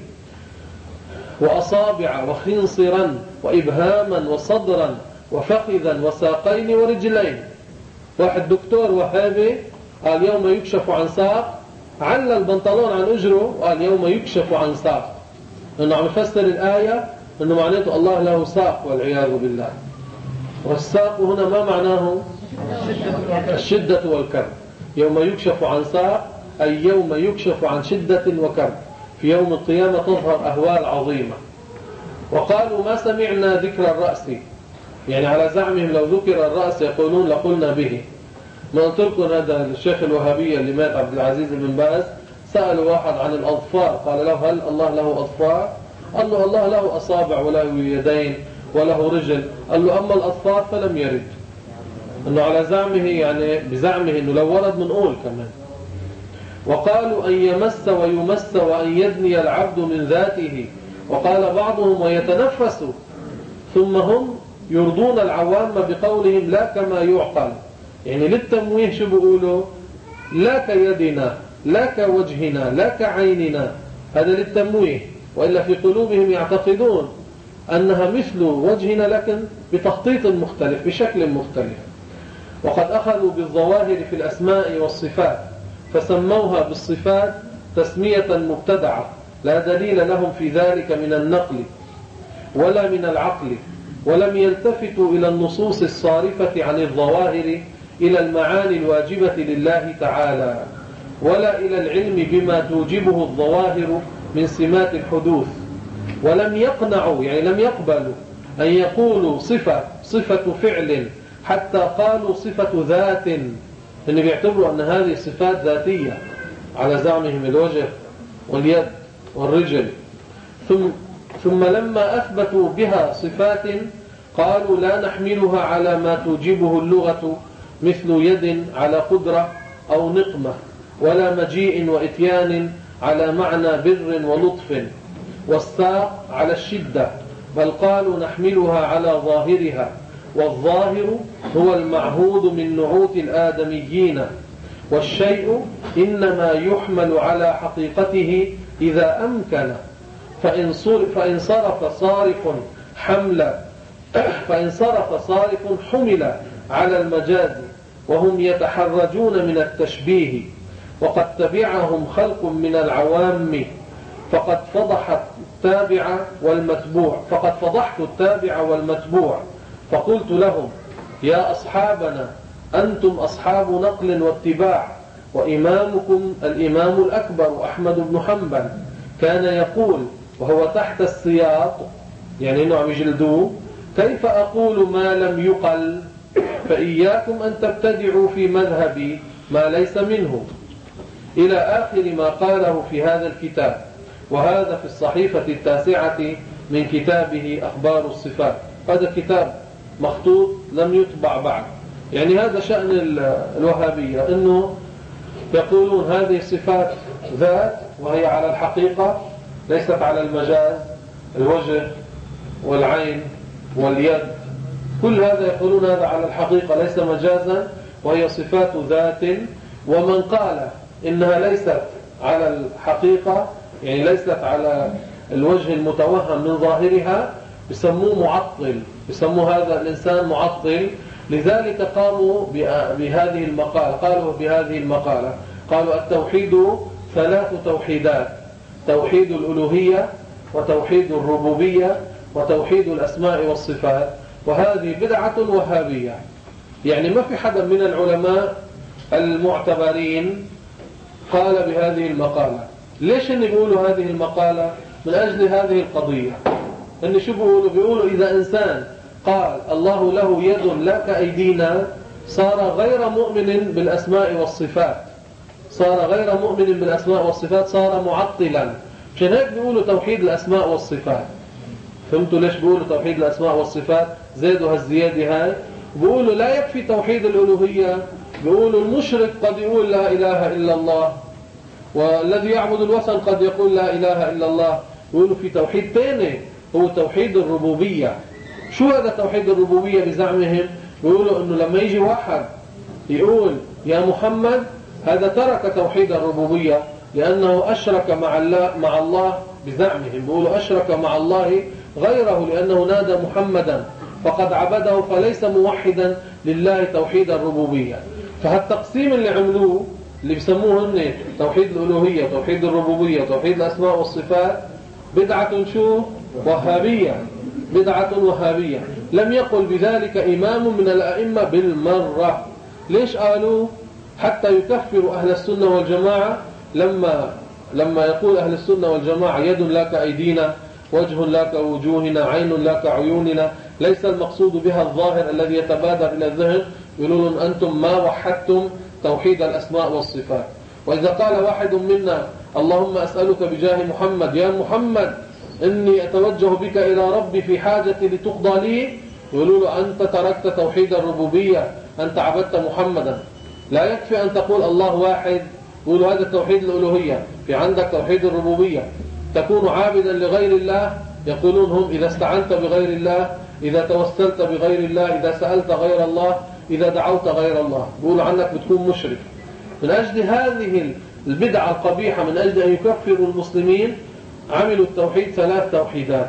وأصابع، وخنصرا، وإبهاما، وصدرا، وفخذا، وساقين، ورجلين. واحد دكتور وهابي قال يوم يكشف عن ساق، علّى البنطلون عن أجره وقال يوم يكشف عن ساق، لأنه عم يفسر الآية أنه معناته الله له ساق والعياذ بالله. والساق هنا ما معناه؟ الشدة والكرب. يوم يكشف عن ساق أي يوم يكشف عن شدة وكرب، في يوم القيامة تظهر أهوال عظيمة. وقالوا ما سمعنا ذكر الرأس، يعني على زعمهم لو ذكر الرأس يقولون لقلنا به. ما قلت لكم هذا الشيخ الوهابية اللي مات عبد العزيز بن باز، سألوا واحد عن الأظفار، قال له هل الله له أظفار؟ قال له الله له أصابع وله يدين وله رجل. قال له أما الأظفار فلم يرد. أنه على زعمه، يعني بزعمه أنه لو ورد منقول كمان. وقالوا أن يمس ويمس وأن يدني العبد من ذاته. وقال بعضهم ويتنفس، ثم هم يرضون العوام بقولهم لا كما يعقل، يعني للتمويه شو بيقولوا؟ لا كيدنا، لا كوجهنا، لا كعيننا، هذا للتمويه. وإلا في قلوبهم يعتقدون أنها مثل وجهنا لكن بتخطيط مختلف، بشكل مختلف. وقد أخذوا بالظواهر في الأسماء والصفات، فسموها بالصفات تسمية مبتدعة لا دليل لهم في ذلك من النقل ولا من العقل، ولم يلتفتوا إلى النصوص الصارفة عن الظواهر إلى المعاني الواجبة لله تعالى، ولا إلى العلم بما توجبه الظواهر من سمات الحدوث. ولم يقنعوا، يعني لم يقبلوا أن يقولوا صفة صفة فعل، حتى قالوا صفة ذات، إن بيعتبروا أن هذه صفات ذاتية على زعمهم، الوجه واليد والرجل. ثم, ثم لما أثبتوا بها صفات قالوا لا نحملها على ما توجبه اللغة، مثل يد على قدرة أو نقمة، ولا مجيء وإتيان على معنى بر ولطف، والساق على الشدة، بل قالوا نحملها على ظاهرها، والظاهر هو المعهود من نعوت الآدميين، والشيء إنما يحمل على حقيقته إذا أمكن، فإن فإن صرف صارف حمل فإن صرف صارف حمل على المجاز، وهم يتحرجون من التشبيه. وقد تبعهم خلق من العوام، فقد فضحت التابع والمتبوع فقد فضحت التابع والمتبوع فقلت لهم يا أصحابنا أنتم أصحاب نقل واتباع، وإمامكم الإمام الأكبر أحمد بن حنبل كان يقول وهو تحت السياط، يعني إنه عم يجلدوه، كيف أقول ما لم يقل؟ فإياكم أن تبتدعوا في مذهبي ما ليس منه، إلى آخر ما قاله في هذا الكتاب. وهذا في الصحيفة التاسعة من كتابه أخبار الصفات. هذا كتاب مخطوط لم يطبع بعد. يعني هذا شأن الوهابية، أنه يقولون هذه صفات ذات وهي على الحقيقة ليست على المجاز، الوجه والعين واليد، كل هذا يقولون هذا على الحقيقة ليس مجازا وهي صفات ذات. ومن قال إنها ليست على الحقيقة، يعني ليست على الوجه المتوهم من ظاهرها، بسموه معطل، بسموه هذا الإنسان معطل. لذلك قاموا بهذه المقالة، قالوا بهذه المقالة قالوا التوحيد ثلاث توحيدات: توحيد الألوهية، وتوحيد الربوبية، وتوحيد الأسماء والصفات. وهذه بدعة وهابية. يعني ما في حدا من العلماء المعتبرين قال بهذه المقالة. ليش إن بيقولوا هذه المقالة؟ من أجل هذه القضية. إن شو بيقولوا؟ بيقولوا إذا إنسان قال الله له يد لا كأيدينا صار غير مؤمن بالأسماء والصفات، صار غير مؤمن بالأسماء والصفات، صار معطلا. عشان هيك بيقولوا توحيد الأسماء والصفات. فهمتوا ليش بيقولوا توحيد الأسماء والصفات؟ زادوا هالزيادة هاي. بيقولوا لا يكفي توحيد الألوهية، بيقولوا المشرك قد يقول لا إله إلا الله، والذي يعبد الوثن قد يقول لا إله إلا الله. بيقولوا في توحيد ثاني هو توحيد الربوبية. شو هذا توحيد الربوبية بزعمهم؟ بيقولوا إنه لما يجي واحد يقول يا محمد، هذا ترك توحيد الربوبية لأنه أشرك مع الله, مع الله بزعمهم. بيقولوا أشرك مع الله غيره لأنه نادى محمدا فقد عبده، فليس موحدا لله توحيد الربوبية. فهالتقسيم اللي عملوه اللي بيسموه هن توحيد الألوهية، توحيد الربوبية، توحيد الأسماء والصفات، بدعة شو؟ وهابية. بدعة وهابية. لم يقل بذلك إمام من الأئمة بالمرة. ليش قالوا؟ حتى يكفروا أهل السنة والجماعة. لما لما يقول أهل السنة والجماعة يد لا كأيدينا، وجه لا كوجوهنا، عين لا كعيوننا، ليس المقصود بها الظاهر الذي يتبادر إلى الذهن، يقولون أنتم ما وحدتم توحيد الأسماء والصفات. وإذا قال واحد منا اللهم أسألك بجاه محمد يا محمد إني أتوجه بك إلى ربي في حاجتي لتقضى لي، يقولون أنت تركت توحيد الربوبية، أنت عبدت محمدا. لا يكفي أن تقول الله واحد، يقولوا هذا توحيد الألوهية. في عندك توحيد الربوبية، تكون عابدا لغير الله. يقولون هم إذا استعنت بغير الله، إذا توسلت بغير الله، إذا سألت غير الله، إذا دعوت غير الله، بيقولوا عنك بتكون مشرك. من أجل هذه البدعة القبيحة، من أجل أن يكفروا المسلمين، عملوا التوحيد ثلاث توحيدات.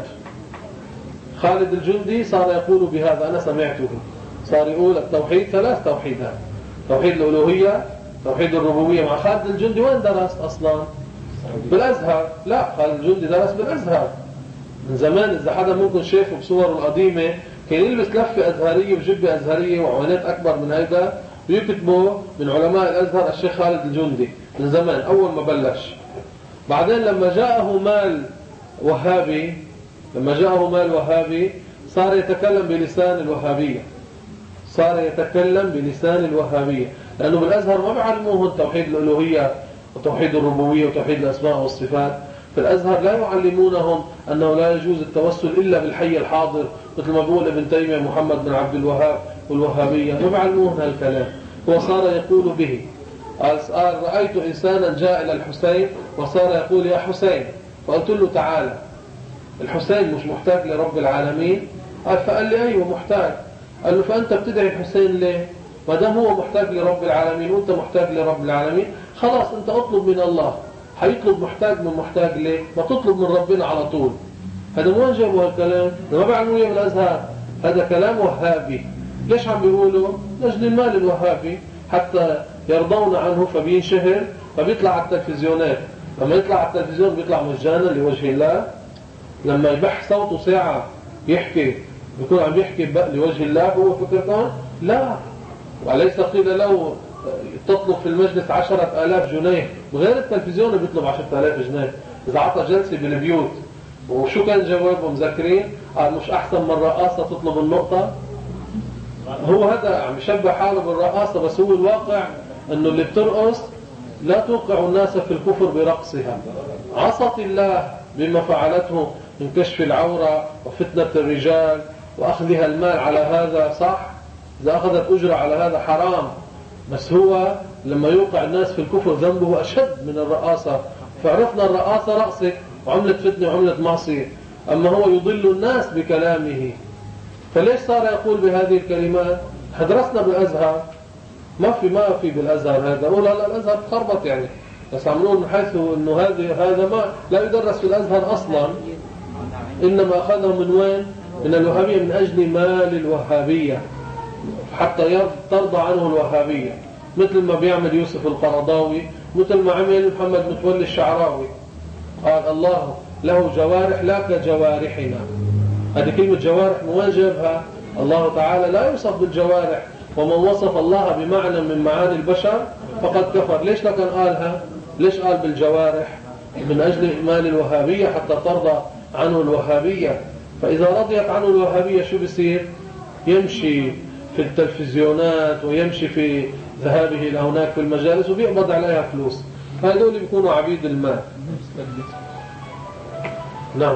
خالد الجندي صار يقول بهذا، أنا سمعته، صار يقول التوحيد ثلاث توحيدات: توحيد الألوهية، توحيد الربوبية. مع خالد الجندي وين درس أصلا؟ بالأزهر. لا، خالد الجندي درس بالأزهر من زمان. إذا حدا ممكن شافه بصوره القديمة كان يلبس لفة أزهرية وجبة أزهرية وعوانات أكبر من هيدا، بيكتبوا من علماء الأزهر الشيخ خالد الجندي من زمان أول ما بلش. بعدين لما جاءه مال وهابي لما جاءه مال وهابي صار يتكلم بلسان الوهابية، صار يتكلم بلسان الوهابية، لأنه بالأزهر ما بيعلموهم توحيد الألوهية وتوحيد الربوبية وتوحيد الأسماء والصفات. في الأزهر لا يعلمونهم أنه لا يجوز التوسل إلا بالحي الحاضر، مثل ما بيقول ابن تيمية محمد بن عبد الوهاب والوهابية، ما بيعلمون هالكلام. هو صار يقول به. قال رأيت إنسانا جاء إلى الحسين وصار يقول يا حسين، فقلت له تعالى. الحسين مش محتاج لرب العالمين؟ قال فقال لي أيوه محتاج. قال له فأنت بتدعي الحسين ليه؟ ما دام هو محتاج لرب العالمين وأنت محتاج لرب العالمين، خلاص أنت أطلب من الله. حيطلب محتاج من محتاج ليه؟ ما تطلب من ربنا على طول. هذا مو وين جابوا هالكلام؟ ده ما بيعلموا اياه بالازهر، هذا كلام وهابي. ليش عم بيقولوا؟ لاجل المال الوهابي، حتى يرضون عنه فبينشهر فبيطلع على التلفزيونات. لما يطلع على التلفزيون بيطلع مجانا لوجه الله. لما يبح صوته ساعة يحكي بيكون عم يحكي لوجه الله. هو فكرتهم لا، وليس قيل له تطلب في المجلس عشرة آلاف جنيه، وغير التلفزيون بيطلب عشرة آلاف جنيه إذا عطى جلسة بالبيوت. وشو كان جوابهم؟ مذكرين؟ قال مش أحسن من رقاصة تطلب النقطة؟ هو هذا عم يشبه حاله بالرقاصة، بس هو الواقع أنه اللي بترقص لا توقع الناس في الكفر برقصها. عصت الله بما فعلته من كشف العورة وفتنة الرجال وأخذها المال على هذا، صح؟ إذا أخذت أجرة على هذا حرام، بس هو لما يوقع الناس في الكفر ذنبه أشد من الرقاصة. فعرفنا الرقاصة رقصة وعملت فتنة وعملت معصية، أما هو يضل الناس بكلامه. فليش صار يقول بهذه الكلمات؟ درسنا بالأزهر، ما في ما في بالأزهر هذا. أقول هلا الأزهر تخربط يعني، بس عملون من حيث إنه هذا هذا ما لا يدرس في الأزهر أصلا، إنما أخذه من وين؟ من الوهابية، من أجل مال الوهابية حتى ترضى عنه الوهابية، مثل ما بيعمل يوسف القرضاوي، مثل ما عمل محمد متولي الشعراوي. قال الله له جوارح لا كجوارحنا. هذه كلمة جوارح من وين جابها؟ الله تعالى لا يوصف بالجوارح، ومن وصف الله بمعنى من معاني البشر فقد كفر. ليش لكن قالها؟ ليش قال بالجوارح؟ من أجل إيمان الوهابية حتى ترضى عنه الوهابية. فإذا رضيت عنه الوهابية شو بصير؟ يمشي في التلفزيونات ويمشي في ذهابه إلى هناك في المجالس وبيقبض عليها فلوس. هذول بيكونوا عبيد المال. نعم.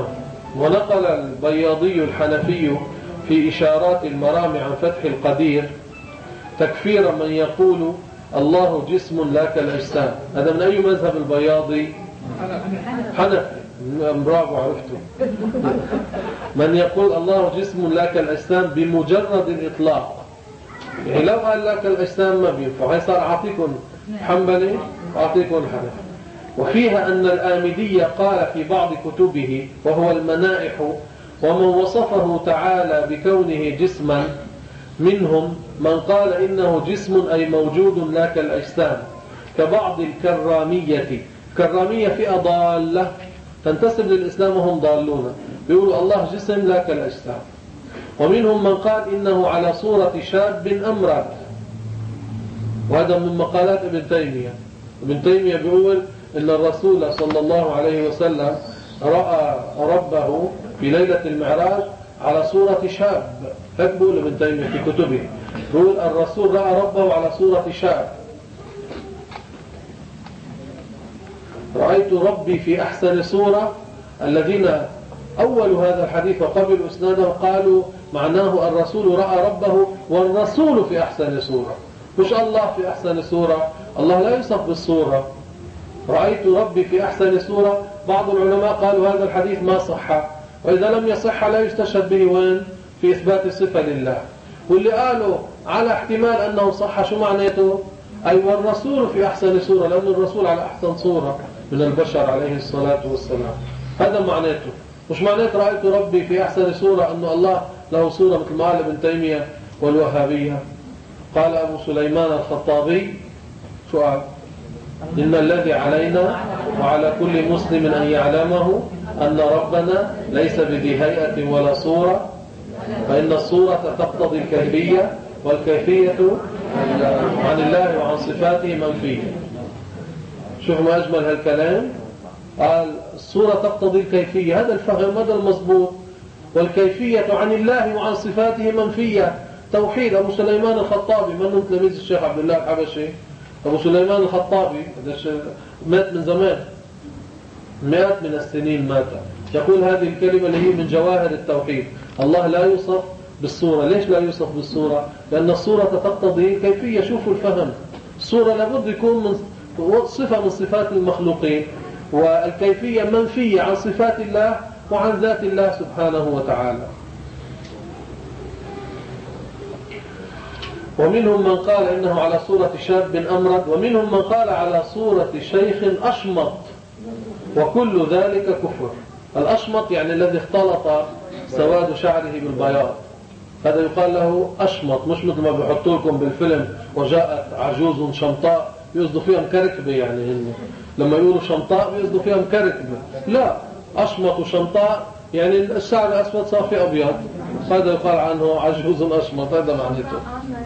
ونقل البياضي الحنفي في إشارات المرام عن فتح القدير تكفير من يقول الله جسم لا كالأجسام. هذا من أي مذهب البياضي؟ حنفي. برافو، عرفته. من يقول الله جسم لا كالأجسام بمجرد الإطلاق، يعني لو قال لا كالأجسام ما بينفع، هي صار أعطيكم حنبلي أعطيكم حنفي. وفيها أن الآمدي قال في بعض كتبه وهو المنائح: ومن وصفه تعالى بكونه جسما منهم من قال إنه جسم أي موجود لا كالأجسام، كبعض الكرامية. كرامية فئة ضالة تنتسب للإسلام وهم ضالون، بيقولوا الله جسم لا كالأجسام. ومنهم من قال إنه على صورة شاب أمرد، وهذا من مقالات ابن تيمية. ابن تيمية بيقول إن الرسول صلى الله عليه وسلم رأى ربه في ليلة المعراج على صورة شاب. هيك بيقول ابن تيمية في كتبه، بيقول الرسول رأى ربه على صورة شاب. رأيت ربي في أحسن صورة. الذين أولوا هذا الحديث وقبلوا إسناده قالوا معناه الرسول رأى ربه والرسول في أحسن صورة، مش الله في أحسن صورة. الله لا يوصف بالصورة. رأيت ربي في أحسن صورة. بعض العلماء قالوا هذا الحديث ما صح، وإذا لم يصح لا يستشهد به وين؟ في إثبات الصفة لله. واللي قالوا على احتمال أنه صح، شو معناته؟ أي والرسول في أحسن صورة، لأن الرسول على أحسن صورة من البشر عليه الصلاة والسلام. هذا معناته، مش معناته رأيت ربي في أحسن صورة أنه الله له صورة مثل ما قال ابن تيمية والوهابية. قال أبو سليمان الخطابي شو قال؟ إن الذي علينا وعلى كل مسلم أن يعلمه أن ربنا ليس بذي هيئة ولا صورة، فإن الصورة تقتضي الكيفية، والكيفية عن الله وعن صفاته منفية. شوف ما أجمل هالكلام. قال الصورة تقتضي الكيفية، هذا الفهم، هذا المضبوط. والكيفية عن الله وعن صفاته منفية. توحيد. أبو سليمان الخطابي من تلميذ الشيخ عبد الله الحبشي. أبو سليمان الخطابي مات من زمان، مئات من السنين مات. يقول هذه الكلمة اللي هي من جواهر التوحيد: الله لا يوصف بالصورة. ليش لا يوصف بالصورة؟ لأن الصورة تقتضي الكيفية. شوفوا الفهم. الصورة لابد يكون من صفة من صفات المخلوقين، والكيفية منفية عن صفات الله وعن ذات الله سبحانه وتعالى. ومنهم من قال إنه على صورة شاب أمرد، ومنهم من قال على صورة شيخ أشمط، وكل ذلك كفر. الأشمط يعني الذي اختلط سواد شعره بالبياض، هذا يقال له أشمط. مش مثل ما بيحطوا لكم بالفيلم وجاءت عجوز شمطاء بيقصدوا فيها مكركبة، يعني لما يقولوا شمطاء بيقصدوا فيها مكركبة. لا، أشمط وشمطاء يعني الشعر الأسود صار فيه أبيض، هذا يقال عنه عجوز أشمط. هذا معناته.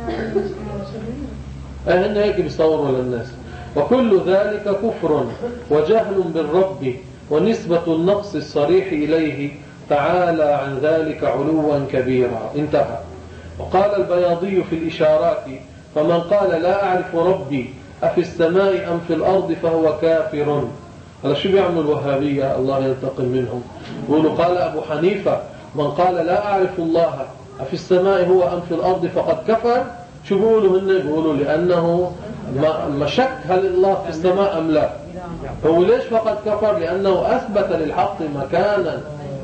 هن هيك بيصوروا للناس. وكل ذلك كفر وجهل بالرب ونسبة النقص الصريح إليه تعالى عن ذلك علوا كبيرا. انتهى. وقال البياضي في الإشارات: فمن قال لا أعرف ربي أفي السماء أم في الأرض فهو كافر. هذا شو بيعمل الوهابية؟ الله ينتقم منهم. يقولوا قال أبو حنيفة: من قال لا أعرف الله أفي السماء هو أم في الأرض فقد كفر. شو بيقولوا هن؟ بيقولوا لأنه ما شك هل الله في السماء أم لا. هو ليش فقد كفر؟ لأنه أثبت للحق مكانا.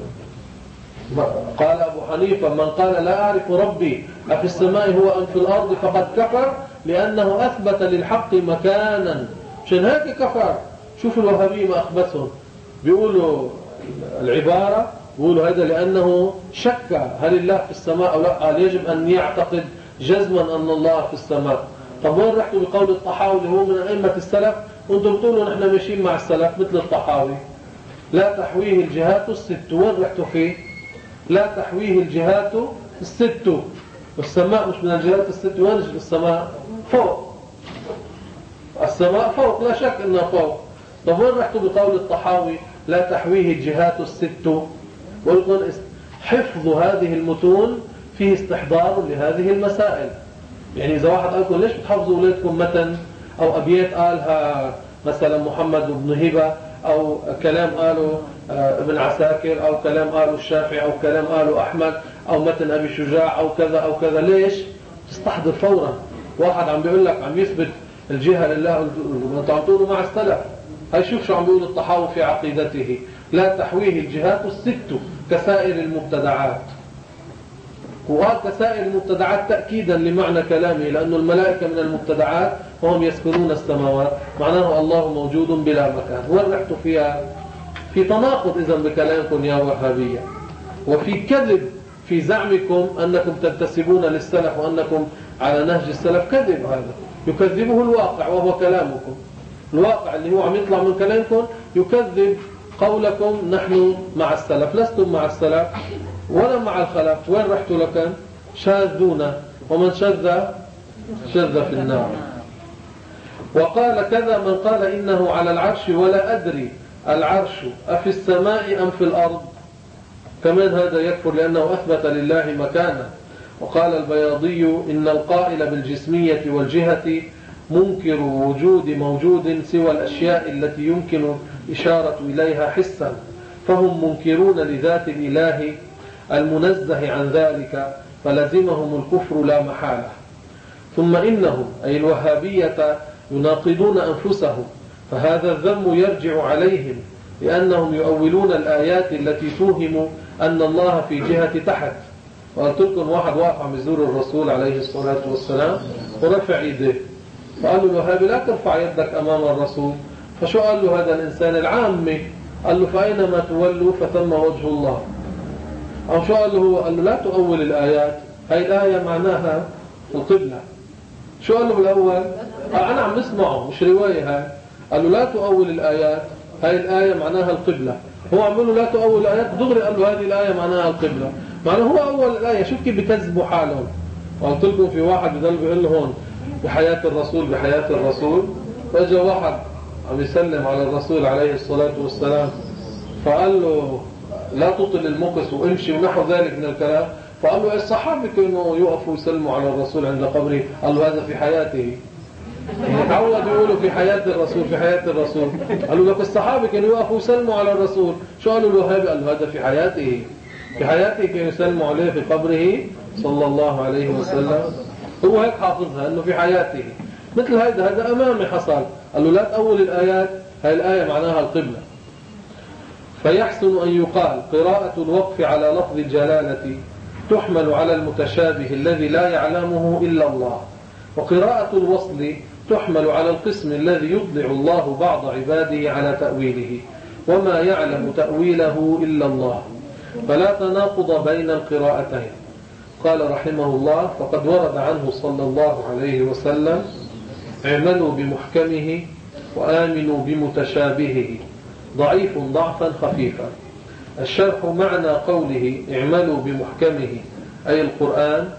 قال أبو حنيفة: من قال لا أعرف ربي أفي السماء هو أم في الأرض فقد كفر لأنه أثبت للحق مكانا. عشان هيك كفر. شوفوا الوهابية ما أخبثهم، بيقولوا العبارة، بيقولوا هذا لأنه شك هل الله في السماء أو لا. قال يجب أن يعتقد جزما أن الله في السماء. طب وين رحتوا بقول الطحاوي اللي هو من أئمة السلف وانتم بتقولوا نحن ماشيين مع السلف مثل الطحاوي؟ لا تحويه الجهات الست. وين رحتوا فيه؟ لا تحويه الجهات الست، والسماء مش من الجهات الست. وين السماء؟ فوق. السماء فوق، لا شك انها فوق. طب وين رحتوا بقول الطحاوي لا تحويه الجهات الست؟ ويقول حفظ هذه المتون فيه استحضار لهذه المسائل. يعني إذا واحد قال لكم ليش بتحفظوا أولادكم متن أو أبيات قالها مثلا محمد بن هبة أو كلام قاله ابن عساكر أو كلام قاله الشافعي أو كلام قاله أحمد أو متن أبي شجاع أو كذا أو كذا. ليش؟ تستحضر فورا. واحد عم بيقول لك عم يثبت الجهة لله، أنت عم تقوله مع السلف. هاي شوف شو عم بيقول الطحاوي في عقيدته: لا تحويه الجهات الست كسائر المبتدعات. وقال كسائر المبتدعات تأكيدا لمعنى كلامه، لأن الملائكة من المبتدعات وهم يسكنون السماوات، معناه الله موجود بلا مكان. وين رحتوا فيها؟ في تناقض إذا بكلامكم يا وهابية، وفي كذب في زعمكم أنكم تنتسبون للسلف وأنكم على نهج السلف. كذب هذا، يكذبه الواقع وهو كلامكم. الواقع اللي هو عم يطلع من كلامكم يكذب قولكم نحن مع السلف. لستم مع السلف ولا مع الخلف. وين رحتوا لكن؟ شاذون، ومن شذ شذ في النار. وقال كذا من قال إنه على العرش ولا أدري العرش أفي السماء أم في الأرض. كمان هذا يكفر لأنه أثبت لله مكانا. وقال البياضي إن القائل بالجسمية والجهة منكر وجود موجود سوى الأشياء التي يمكن إشارة إليها حسا، فهم منكرون لذات الإله المنزه عن ذلك، فلزمهم الكفر لا محالة. ثم إنهم أي الوهابية يناقضون أنفسهم، فهذا الذم يرجع عليهم لأنهم يؤولون الآيات التي توهم أن الله في جهة تحت. وقلت لكم واحد واقع عم يزور الرسول عليه الصلاة والسلام ورفع يديه، فقال له الوهابي لا ترفع يدك أمام الرسول. فشو قال له هذا الإنسان العامي؟ قال له فأينما تولوا فثم وجه الله. أو شو قال له؟ قال له لا تؤول الآيات، هاي الآية معناها القبلة. شو قال له بالأول؟ قال أنا عم نسمعه مش رواية هاي. قال له لا تؤول الآيات، هاي الآية معناها القبلة. هو عم يقول له لا تؤول الآيات، دغري قال له هذه الآية معناها القبلة. معناه هو أول الآية. شوف كيف بكذبوا حالهم. وقلت لكم في واحد بضل بيقول له هون بحياة الرسول بحياة الرسول، فجاء واحد عم يسلم على الرسول عليه الصلاة والسلام، فقال له لا تطل المقص وامشي ونحو ذلك من الكلام. فقال له الصحابة كانوا يقفوا يسلموا على الرسول عند قبره. قال له هذا في حياته، تعود يقولوا في حياة الرسول في حياة الرسول. قالوا لك الصحابة كانوا يقفوا يسلموا على الرسول. شو قالوا له؟ قال له هذا في حياته، في حياته كانوا يسلموا عليه في قبره صلى الله عليه وسلم. هو هيك حافظها انه في حياته. مثل هذا هذا امامي حصل. قال له لا تأول الآيات، هاي الآية معناها القبلة. فيحسن أن يقال قراءة الوقف على لفظ الجلالة تحمل على المتشابه الذي لا يعلمه إلا الله، وقراءة الوصل تحمل على القسم الذي يطلع الله بعض عباده على تأويله، وما يعلم تأويله إلا الله، فلا تناقض بين القراءتين. قال رحمه الله: فقد ورد عنه صلى الله عليه وسلم: اعملوا بمحكمه وآمنوا بمتشابهه، ضعيف ضعفا خفيفا. الشرح معنى قوله اعملوا بمحكمه أي القرآن،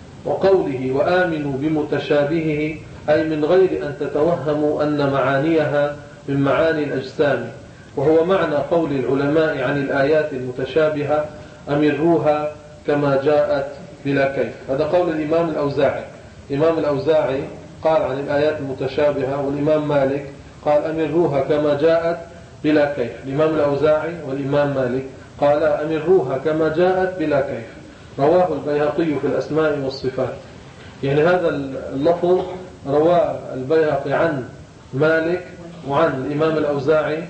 وقوله وآمنوا بمتشابهه أي من غير أن تتوهموا أن معانيها من معاني الأجسام، وهو معنى قول العلماء عن الآيات المتشابهة: أمروها كما جاءت بلا كيف. هذا قول الإمام الأوزاعي. الإمام الأوزاعي قال عن الآيات المتشابهة، والإمام مالك قال أمروها كما جاءت بلا كيف. الإمام الأوزاعي والإمام مالك قال أمروها كما جاءت بلا كيف. رواه البيهقي في الأسماء والصفات. يعني هذا اللفظ رواه البيهقي عن مالك وعن الإمام الأوزاعي،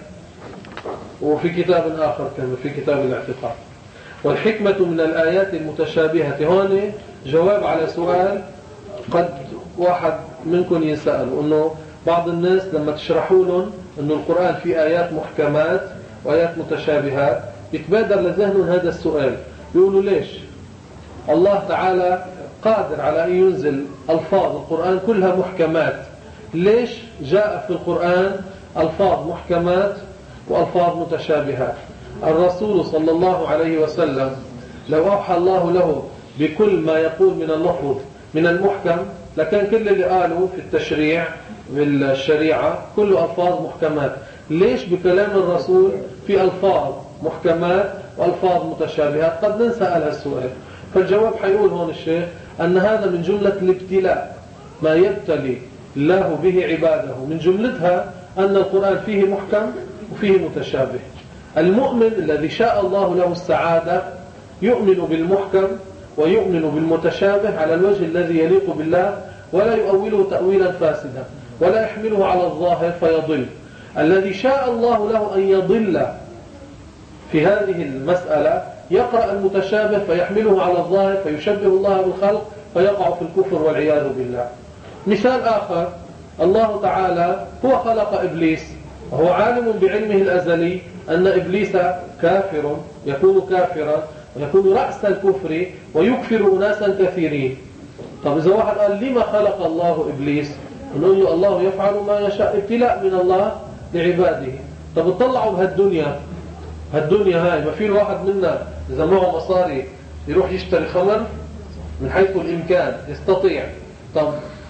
وفي كتاب آخر كان في كتاب الاعتقاد. والحكمة من الآيات المتشابهة هون جواب على سؤال قد واحد منكم يسأل، أنه بعض الناس لما تشرحوا لهم أنه القرآن فيه آيات محكمات وآيات متشابهات يتبادر لذهنهم هذا السؤال، يقولوا ليش الله تعالى قادر على أن ينزل ألفاظ القرآن كلها محكمات، ليش جاء في القرآن ألفاظ محكمات وألفاظ متشابهات؟ الرسول صلى الله عليه وسلم لو أوحى الله له بكل ما يقول من اللفظ من المحكم لكان كل اللي قالوا في التشريع بالشريعة كله ألفاظ محكمات. ليش بكلام الرسول في ألفاظ محكمات وألفاظ متشابهات؟ قد ننسى هذا السؤال. فالجواب حيقول هون الشيخ أن هذا من جملة الابتلاء، ما يبتلي الله به عباده، من جملتها أن القرآن فيه محكم وفيه متشابه. المؤمن الذي شاء الله له السعادة يؤمن بالمحكم ويؤمن بالمتشابه على الوجه الذي يليق بالله، ولا يؤوله تأويلا فاسدا، ولا يحمله على الظاهر فيضل. الذي شاء الله له أن يضل في هذه المسألة يقرأ المتشابه فيحمله على الظاهر فيشبه الله بالخلق فيقع في الكفر والعياذ بالله. مثال آخر، الله تعالى هو خلق إبليس وهو عالم بعلمه الأزلي أن إبليس كافر، يكون كافرا ويكون رأس الكفر ويكفر أناسا كثيرين. طب إذا واحد قال لما خلق الله إبليس؟ نقول له الله يفعل ما يشاء، ابتلاء من الله لعباده. طب اطلعوا بهالدنيا، هالدنيا هاي ما في الواحد منا إذا معه مصاري يروح يشتري خمر من حيث الإمكان يستطيع. طب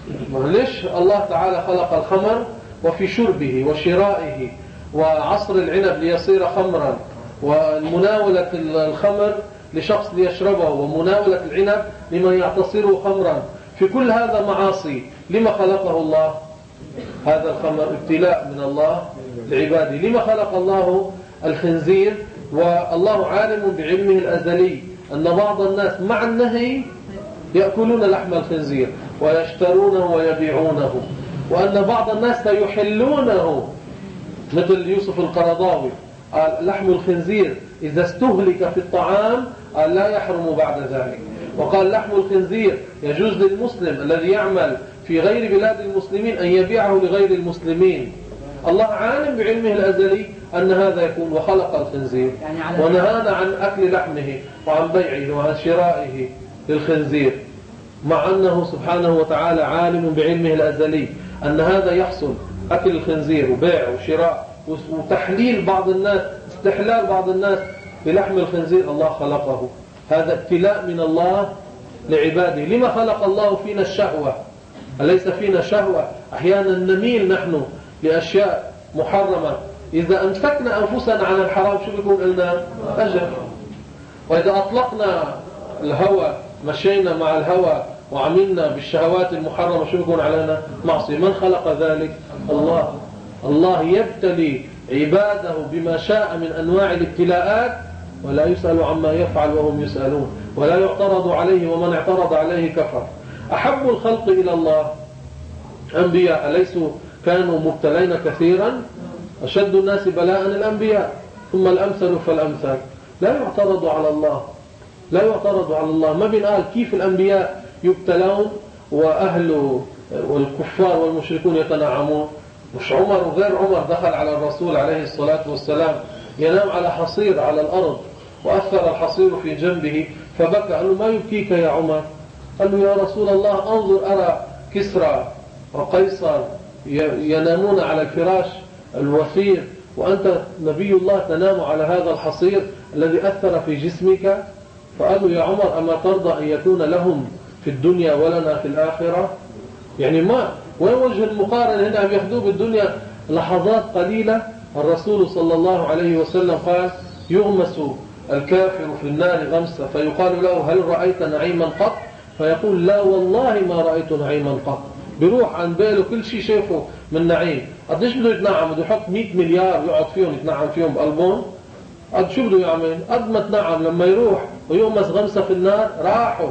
ليش الله تعالى خلق الخمر وفي شربه وشرائه وعصر العنب ليصير خمرا ومناولة الخمر لشخص ليشربه ومناولة العنب لمن يعتصره خمرا، في كل هذا معاصي، لما خلقه الله؟ هذا الخمر ابتلاء من الله لعباده. لما خلق الله الخنزير والله عالم بعلمه الأزلي أن بعض الناس مع النهي يأكلون لحم الخنزير ويشترونه ويبيعونه، وأن بعض الناس سيحلونه، مثل يوسف القرضاوي قال لحم الخنزير إذا استهلك في الطعام قال لا يحرم بعد ذلك، وقال لحم الخنزير يجوز للمسلم الذي يعمل في غير بلاد المسلمين أن يبيعه لغير المسلمين. الله عالم بعلمه الأزلي أن هذا يكون وخلق الخنزير ونهانا عن أكل لحمه وعن بيعه وعن شرائه للخنزير، مع أنه سبحانه وتعالى عالم بعلمه الأزلي أن هذا يحصل، أكل الخنزير وبيع وشراء وتحليل بعض الناس، استحلال بعض الناس بلحم الخنزير الله خلقه. هذا ابتلاء من الله لعباده. لما خلق الله فينا الشهوة؟ أليس فينا شهوة؟ أحيانا نميل نحن لأشياء محرمة، إذا أمسكنا أنفسنا عن الحرام شو بيكون لنا؟ أجر. وإذا أطلقنا الهوى مشينا مع الهوى وعملنا بالشهوات المحرمة شو بيكون علينا؟ معصية. من خلق ذلك؟ الله. الله يبتلي عباده بما شاء من أنواع الابتلاءات ولا يسأل عما يفعل وهم يسألون، ولا يعترض عليه ومن اعترض عليه كفر. أحب الخلق إلى الله أنبياء، أليسوا كانوا مبتلين كثيرا؟ أشد الناس بلاء الأنبياء ثم الأمثل فالأمثل. لا يعترض على الله، لا يعترض على الله. ما بنقال كيف الأنبياء يبتلون وأهل والكفار والمشركون يتنعمون؟ مش عمر وغير عمر دخل على الرسول عليه الصلاة والسلام ينام على حصير على الأرض وأثر الحصير في جنبه فبكى، قال له ما يبكيك يا عمر؟ قال له يا رسول الله انظر أرى كسرى وقيصر ينامون على الفراش الوثير وأنت نبي الله تنام على هذا الحصير الذي أثر في جسمك. فقال له يا عمر أما ترضى أن يكون لهم في الدنيا ولنا في الآخرة؟ يعني ما وين وجه المقارنة هنا؟ بياخذوه بالدنيا لحظات قليلة. الرسول صلى الله عليه وسلم قال يغمس الكافر في النار غمسة فيقال له هل رأيت نعيما قط؟ فيقول لا والله ما رأيت نعيما قط. بيروح عن باله كل شيء شايفه من نعيم. قديش بده يتنعم؟ بده يحط مئة مليار يقعد فيهم يتنعم فيهم بقلبهم؟ قد شو بده يعمل؟ قد ما تنعم لما يروح ويغمس غمسة في النار راحوا.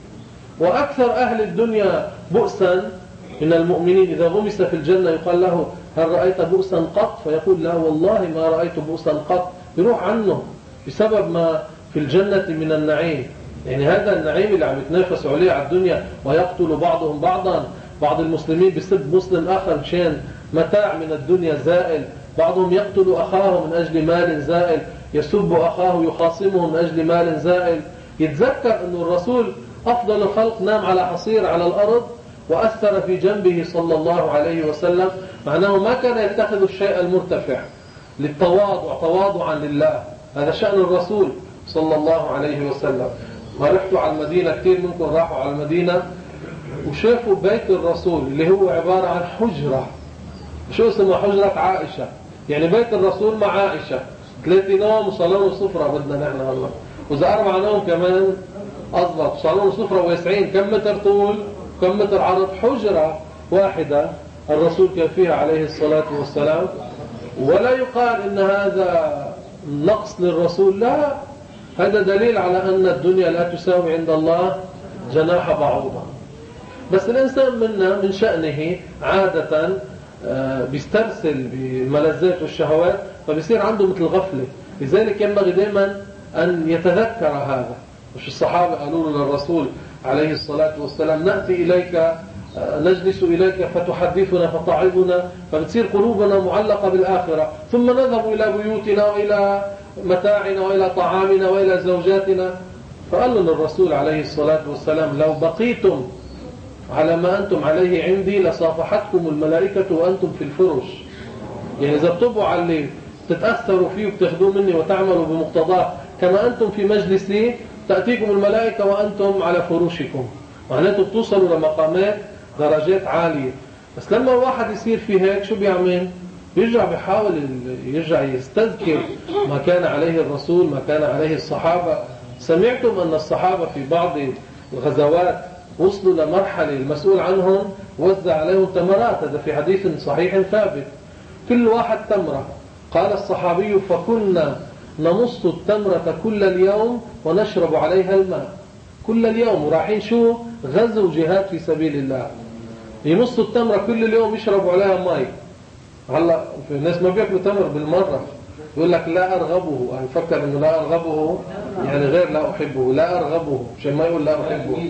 وأكثر أهل الدنيا بؤسا من المؤمنين إذا غمس في الجنة يقال له هل رأيت بؤسا قط؟ فيقول لا والله ما رأيت بؤسا قط. يروح عنه بسبب ما في الجنة من النعيم. يعني هذا النعيم اللي عم يتنافسوا عليه على الدنيا ويقتل بعضهم بعضا. بعض المسلمين بسب مسلم آخر مشان متاع من الدنيا زائل، بعضهم يقتل أخاه من أجل مال زائل، يسب أخاه يخاصمه من أجل مال زائل. يتذكر أن الرسول أفضل الخلق نام على حصير على الأرض وأثر في جنبه صلى الله عليه وسلم، معناه ما كان يتخذ الشيء المرتفع للتواضع، تواضعا لله. هذا شأن الرسول صلى الله عليه وسلم. ما رحتوا على المدينة، كثير منكم راحوا على المدينة وشافوا بيت الرسول اللي هو عبارة عن حجرة. شو اسمه؟ حجرة عائشة. يعني بيت الرسول مع عائشة، ثلاثة نوم وصالون وسفرة بدنا نحن هلا، وإذا أربعة نوم كمان أضبط. صالون وسفرة واسعين، كم متر طول كم متر عرض؟ حجرة واحدة الرسول كان فيها عليه الصلاة والسلام. ولا يقال إن هذا نقص للرسول؟ لا، هذا دليل على أن الدنيا لا تساوي عند الله جناح بعوضة. بس الإنسان منا من شأنه عادة بيسترسل بالملذات والشهوات، فبيصير عنده مثل غفلة. لذلك ينبغي دائما أن يتذكر هذا. مش الصحابة قالوا للرسول عليه الصلاة والسلام نأتي إليك نجلس إليك فتحدثنا فتعظنا، فبتصير قلوبنا معلقة بالآخرة، ثم نذهب إلى بيوتنا وإلى متاعنا وإلى طعامنا وإلى زوجاتنا. فقال لنا الرسول عليه الصلاة والسلام لو بقيتم على ما أنتم عليه عندي لصافحتكم الملائكة وأنتم في الفرش. يعني إذا بتطبعوا على اللي تتأثروا فيه وبتاخذوه مني وتعملوا بمقتضاه كما أنتم في مجلسي، تأتيكم الملائكة وأنتم على فروشكم. معناته بتوصلوا لمقامات درجات عالية. بس لما الواحد يصير في هيك شو بيعمل؟ بيرجع بيحاول يرجع يستذكر ما كان عليه الرسول، ما كان عليه الصحابة. سمعتم أن الصحابة في بعض الغزوات وصلوا لمرحلة المسؤول عنهم وزع عليهم تمرات، هذا في حديث صحيح ثابت، كل واحد تمرة. قال الصحابي فكنا نمص التمرة كل اليوم ونشرب عليها الماء كل اليوم. ورايحين شو؟ غزو جهاد في سبيل الله. يمصوا التمرة كل اليوم يشربوا عليها ماء. هلا في الناس ما بياكلوا تمر بالمرة، يقول لك لا أرغبه، يعني فكر إنه لا أرغبه يعني غير لا أحبه، لا أرغبه مشان ما يقول لا أحبه.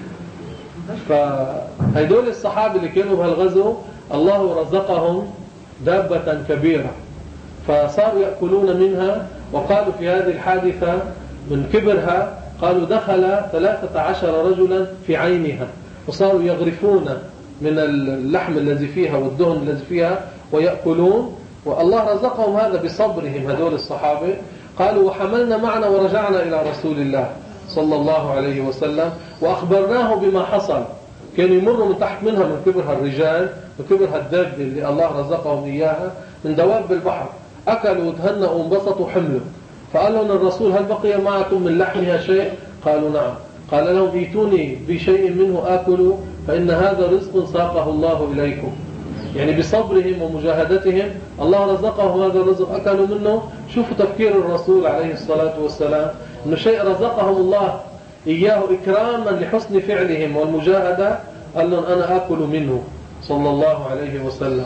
فهيدول الصحابة اللي كانوا بهالغزو الله رزقهم دابة كبيرة، فصاروا يأكلون منها. وقالوا في هذه الحادثة من كبرها قالوا دخل ثلاثة عشر رجلا في عينها، وصاروا يغرفون من اللحم الذي فيها والدهن الذي فيها ويأكلون. والله رزقهم هذا بصبرهم هذول الصحابة. قالوا وحملنا معنا ورجعنا إلى رسول الله صلى الله عليه وسلم وأخبرناه بما حصل. كانوا يمروا من تحت منها من كبرها الرجال وكبرها الدابة اللي الله رزقهم إياها من دواب البحر، أكلوا وتهنأوا وانبسطوا وحملوا. فقال لهم الرسول هل بقي معكم من لحمها شيء؟ قالوا نعم. قال لهم ايتوني بشيء منه آكلوا فإن هذا رزق ساقه الله إليكم. يعني بصبرهم ومجاهدتهم الله رزقهم هذا الرزق، أكلوا منه. شوفوا تفكير الرسول عليه الصلاة والسلام إنه شيء رزقهم الله إياه إكراما لحسن فعلهم والمجاهدة، قال لهم أنا آكل منه صلى الله عليه وسلم.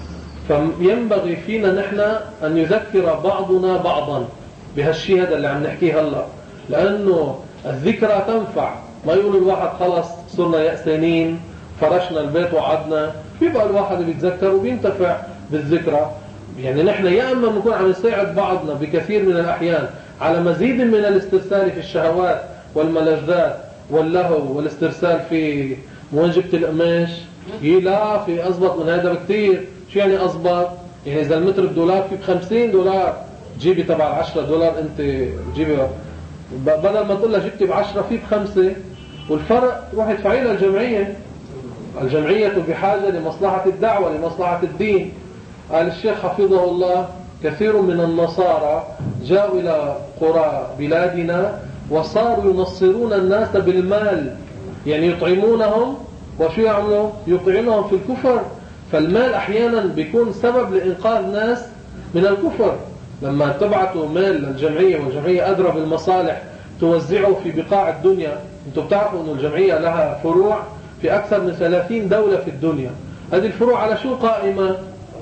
فينبغي فينا نحن أن يذكر بعضنا بعضا بهالشيء هذا اللي عم نحكيه هلا، لأنه الذكرى تنفع. ما يقول الواحد خلص صرنا يأسانين فرشنا البيت وعدنا، بيبقى الواحد بيتذكر وبينتفع بالذكرى. يعني نحن يا أما بنكون عم نساعد بعضنا بكثير من الأحيان على مزيد من الاسترسال في الشهوات والملذات واللهو والاسترسال في موجبة القماش. لا، في أضبط من هذا بكثير. شو يعني أضبط؟ يعني إذا المتر بدولار في بخمسين دولار جيبي تبع العشرة دولار، أنت جيبي بدل ما تقول لها جبتي بعشرة في بخمسة، والفرق روح ادفعي لها الجمعية. الجمعية بحاجة لمصلحة الدعوة لمصلحة الدين. قال الشيخ حفظه الله كثير من النصارى جاءوا إلى قرى بلادنا وصاروا ينصرون الناس بالمال، يعني يطعمونهم. وشو يعملوا؟ يطعنهم في الكفر. فالمال أحيانا بيكون سبب لإنقاذ ناس من الكفر. لما تبعتوا مال للجمعية والجمعية أدرى بالمصالح توزعه في بقاع الدنيا. انتم بتعرفوا أن الجمعية لها فروع في أكثر من ثلاثين دولة في الدنيا. هذه الفروع على شو قائمة؟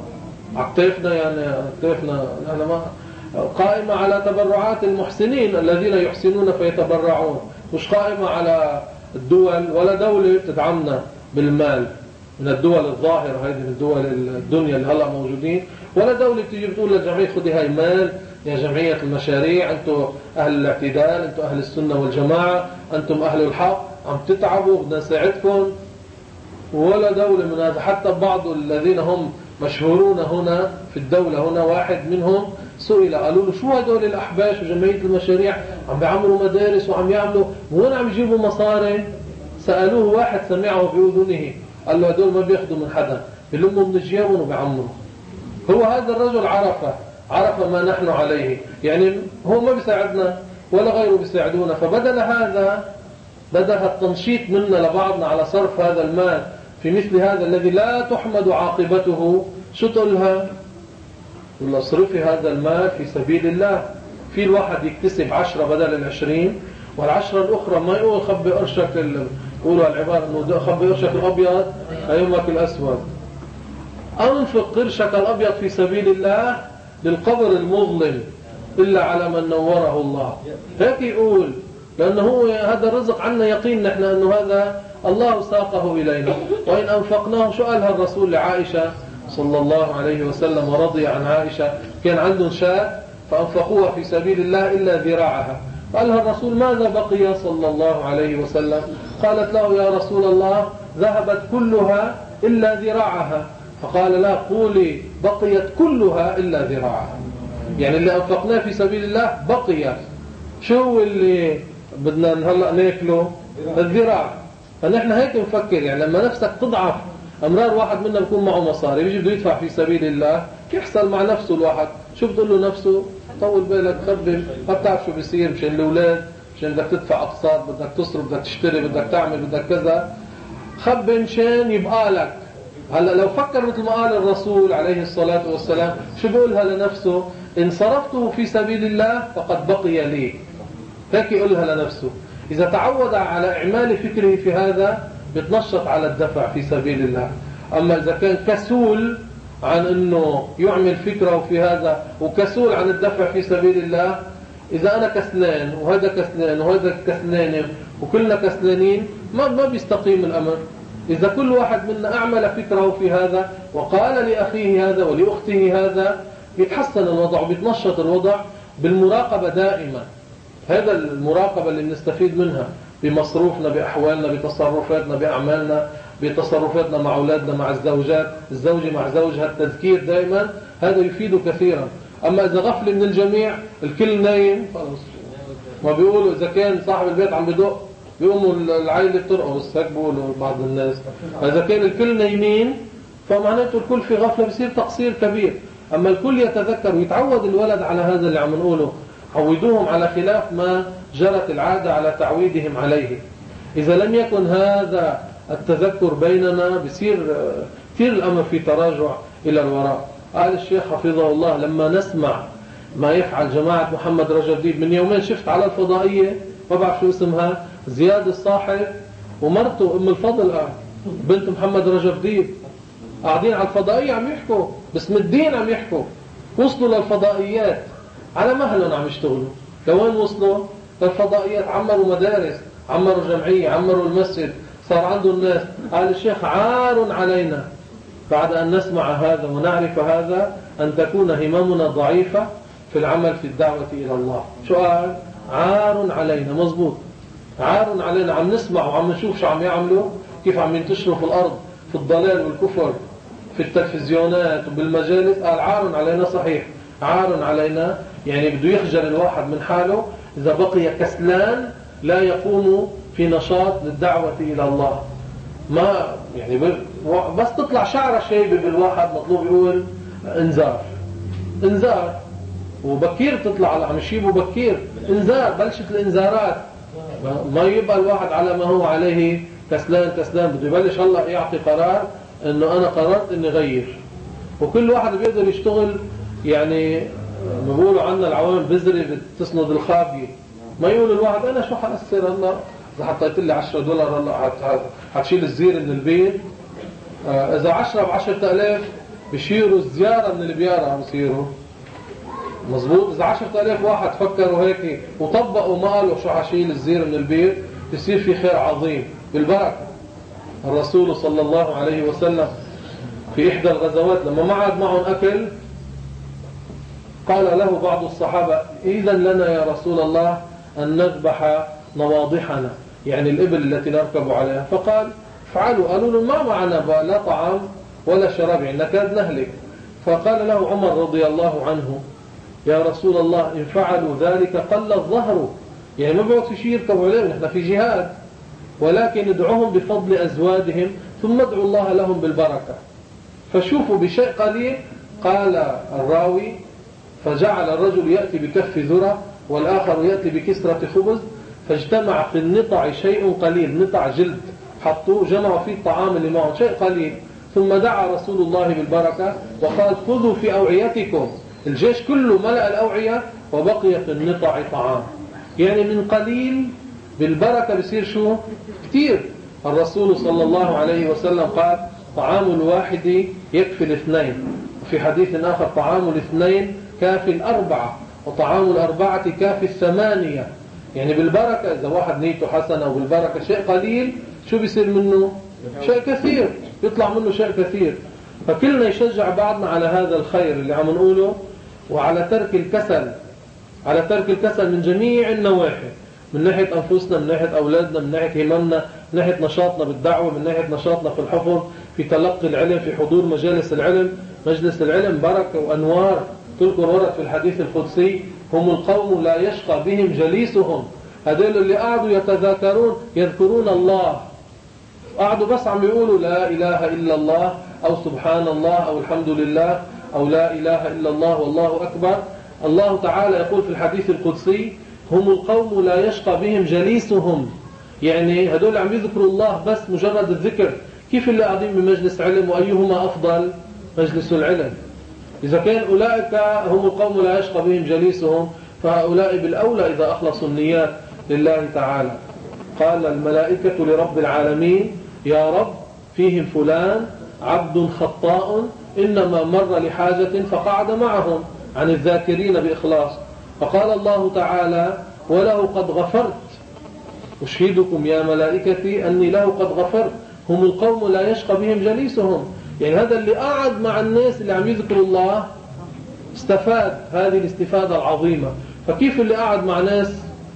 عكتفنا يعني عكتفنا نحن ما قائمة على تبرعات المحسنين الذين يحسنون فيتبرعون، مش قائمة على الدول. ولا دولة تدعمنا بالمال من الدول الظاهرة هذه من الدول الدنيا اللي هلأ موجودين، ولا دولة تيجي بتقول للجمعية خذي هاي مال يا جمعية المشاريع، أنتم أهل الاعتدال، أنتم أهل السنة والجماعة، أنتم أهل الحق، عم تتعبوا بدنا نساعدكم. ولا دولة من هذا. حتى بعض الذين هم مشهورون هنا في الدولة هنا، واحد منهم سئل قالوا له شو هدول الأحباش وجمعية المشاريع عم بيعملوا مدارس وعم يعملوا وين عم يجيبوا مصاري؟ سألوه واحد سمعه بأذنه قال له هدول ما بياخدوا من حدا، بلموا من جيابهم وبيعمروا. هو هذا الرجل عرف عرف ما نحن عليه، يعني هو ما بيساعدنا ولا غيره بيساعدونا. فبدل هذا بدل التنشيط منا لبعضنا على صرف هذا المال في مثل هذا الذي لا تحمد عاقبته، شو تقولها؟ يقول له اصرفي هذا المال في سبيل الله. في الواحد يكتسب عشرة بدل العشرين، والعشرة الأخرى ما يقول خبي قرشك ال... يقولوا العبارة أنه خبي قرشك الأبيض أيامك الأسود. أنفق قرشك الأبيض في سبيل الله للقبر المظلم إلا على من نوره الله. هيك يقول، لأنه هو هذا الرزق عنا يقين نحن أنه هذا الله ساقه إلينا. وإن أنفقناه، شو قالها الرسول لعائشة صلى الله عليه وسلم ورضي عن عائشة، كان عندهم شاة فأنفقوها في سبيل الله إلا ذراعها. قالها الرسول ماذا بقي صلى الله عليه وسلم؟ قالت له يا رسول الله ذهبت كلها إلا ذراعها. فقال لا، قولي بقيت كلها إلا ذراعها. يعني اللي أنفقناه في سبيل الله بقي. شو اللي بدنا هلأ ناكله؟ الذراع. فنحن هيك نفكر، يعني لما نفسك تضعف، أمرار واحد منا بيكون معه مصاري بيجي بده يدفع في سبيل الله، يحصل مع نفسه الواحد شو بتقول له نفسه؟ طول بالك، خبر، ما بتعرف شو بيصير مشان الأولاد، مشان بدك تدفع أقساط، بدك تصرف، بدك تشتري، بدك تعمل، بدك كذا، خبر مشان يبقى لك. هلا لو فكر مثل ما قال الرسول عليه الصلاة والسلام، شو بيقولها لنفسه؟ إن صرفته في سبيل الله فقد بقي لي. هيك يقولها لنفسه. إذا تعود على إعمال فكره في هذا بتنشط على الدفع في سبيل الله. أما إذا كان كسول عن أنه يعمل فكره في هذا وكسول عن الدفع في سبيل الله، إذا أنا كسلان وهذا كسلان وهذا كسلان وكلنا كسلانين، ما ما بيستقيم الأمر. إذا كل واحد منا أعمل فكره في هذا وقال لأخيه هذا ولأخته هذا، يتحسن الوضع وبيتنشط الوضع بالمراقبة دائما. هذا المراقبة اللي بنستفيد منها بمصروفنا، بأحوالنا، بتصرفاتنا، بأعمالنا، بتصرفاتنا مع أولادنا، مع الزوجات، الزوجة مع زوجها، التذكير دائما، هذا يفيد كثيرا. أما إذا غفل من الجميع، الكل نايم، خلاص. ما بيقولوا إذا كان صاحب البيت عم بدق بيقوموا العائلة بترقص، هيك بيقولوا بعض الناس. إذا كان الكل نايمين فمعناته الكل في غفلة، بيصير تقصير كبير. أما الكل يتذكر ويتعود الولد على هذا اللي عم نقوله، عودوهم على خلاف ما جرت العادة على تعويدهم عليه. إذا لم يكن هذا التذكر بيننا بيصير كثير الأمر في تراجع إلى الوراء. قال الشيخ حفظه الله لما نسمع ما يفعل جماعة محمد رجب ديب، من يومين شفت على الفضائية، ما بعرف شو اسمها، زياد الصاحب ومرته أم الفضل بنت محمد رجب ديب قاعدين على الفضائية عم يحكوا باسم الدين، عم يحكوا وصلوا للفضائيات على مهلهم، عم يشتغلوا. لوين وصلوا؟ للفضائيات. عمروا مدارس، عمروا جمعية، عمروا المسجد، صار عندهم ناس. قال الشيخ عار علينا بعد أن نسمع هذا ونعرف هذا أن تكون هممنا ضعيفة في العمل في الدعوة إلى الله. شو قال؟ عار علينا. مزبوط، عار علينا. عم نسمع وعم نشوف شو عم يعملوا، كيف عم ينتشروا في الأرض في الضلال والكفر في التلفزيونات وبالمجالس. قال عار علينا. صحيح، عار علينا، يعني بده يخجل الواحد من حاله إذا بقي كسلان لا يقوم في نشاط للدعوة إلى الله. ما يعني بس تطلع شعرة شيبة بالواحد مطلوب يقول انذار، انذار، وبكير تطلع، عم يشيبوا بكير، انذار، بلشت الانذارات. ما يبقى الواحد على ما هو عليه كسلان كسلان، بده يبلش هلا يعطي قرار انه انا قررت اني غير. وكل واحد بيقدر يشتغل، يعني بيقولوا عنا العوام بذرة بتسند الخابية. ما يقول الواحد انا شو حأثر، هلا اذا حطيت لي عشرة دولار هلا حتشيل الزير من البيت. آه اذا عشرة بعشرة الاف بشيروا الزيارة من البيارة عم يصيروا. مظبوط. اذا عشرة الاف واحد فكروا هيك وطبقوا ما قالوا شو حشيل الزير من البيت، بيصير في خير عظيم بالبركة. الرسول صلى الله عليه وسلم في إحدى الغزوات لما ما عاد معهم أكل، قال له بعض الصحابة إذن لنا يا رسول الله أن نذبح نواضحنا، يعني الإبل التي نركب عليها. فقال فعلوا. قالوا له ما معنا لا طعام ولا شراب، يعني نكاد نهلك. فقال له عمر رضي الله عنه يا رسول الله إن فعلوا ذلك قل الظهر، يعني ما بيعود في شيء يركبوا عليه، نحن في جهاد، ولكن ادعوهم بفضل أزوادهم ثم ادعوا الله لهم بالبركة. فشوفوا بشيء قليل. قال الراوي فجعل الرجل يأتي بكف ذرة والآخر يأتي بكسرة خبز، فاجتمع في النطع شيء قليل، نطع جلد حطوه جمعوا فيه الطعام اللي معه شيء قليل. ثم دعا رسول الله بالبركة وقال خذوا في أوعيتكم، الجيش كله ملأ الأوعية وبقي في النطع طعام. يعني من قليل بالبركة بصير شو كتير. الرسول صلى الله عليه وسلم قال طعام الواحد يكفي الاثنين، وفي حديث آخر طعام الاثنين كافي الأربعة، وطعام الأربعة كافي الثمانية. يعني بالبركة إذا واحد نيته حسنة وبالبركة شيء قليل شو بيصير منه؟ شيء كثير، يطلع منه شيء كثير. فكلنا يشجع بعضنا على هذا الخير اللي عم نقوله، وعلى ترك الكسل، على ترك الكسل من جميع النواحي، من ناحية أنفسنا، من ناحية أولادنا، من ناحية هممنا، من ناحية نشاطنا بالدعوة، من ناحية نشاطنا في الحفظ، في تلقي العلم، في حضور مجالس العلم. مجلس العلم بركة وأنوار. تذكر ورد في الحديث القدسي هم القوم لا يشقى بهم جليسهم. هذول اللي قعدوا يتذاكرون يذكرون الله، قعدوا بس عم يقولوا لا إله إلا الله أو سبحان الله أو الحمد لله أو لا إله إلا الله والله أكبر. الله تعالى يقول في الحديث القدسي هم القوم لا يشقى بهم جليسهم. يعني هذول عم يذكروا الله بس مجرد الذكر. كيف اللي قاعدين بمجلس علم؟ وأيهما أفضل؟ مجلس العلم. إذا كان أولئك هم القوم لا يشقى بهم جليسهم، فهؤلاء بالأولى إذا أخلصوا النيات لله تعالى. قال الملائكة لرب العالمين يا رب فيهم فلان عبد خطاء إنما مر لحاجة فقعد معهم عن الذاكرين بإخلاص. فقال الله تعالى وله قد غفرت، أشهدكم يا ملائكتي أني له قد غفرت. هم القوم لا يشقى بهم جليسهم. يعني هذا اللي قاعد مع الناس اللي عم يذكروا الله استفاد هذه الاستفادة العظيمة. فكيف اللي قاعد مع ناس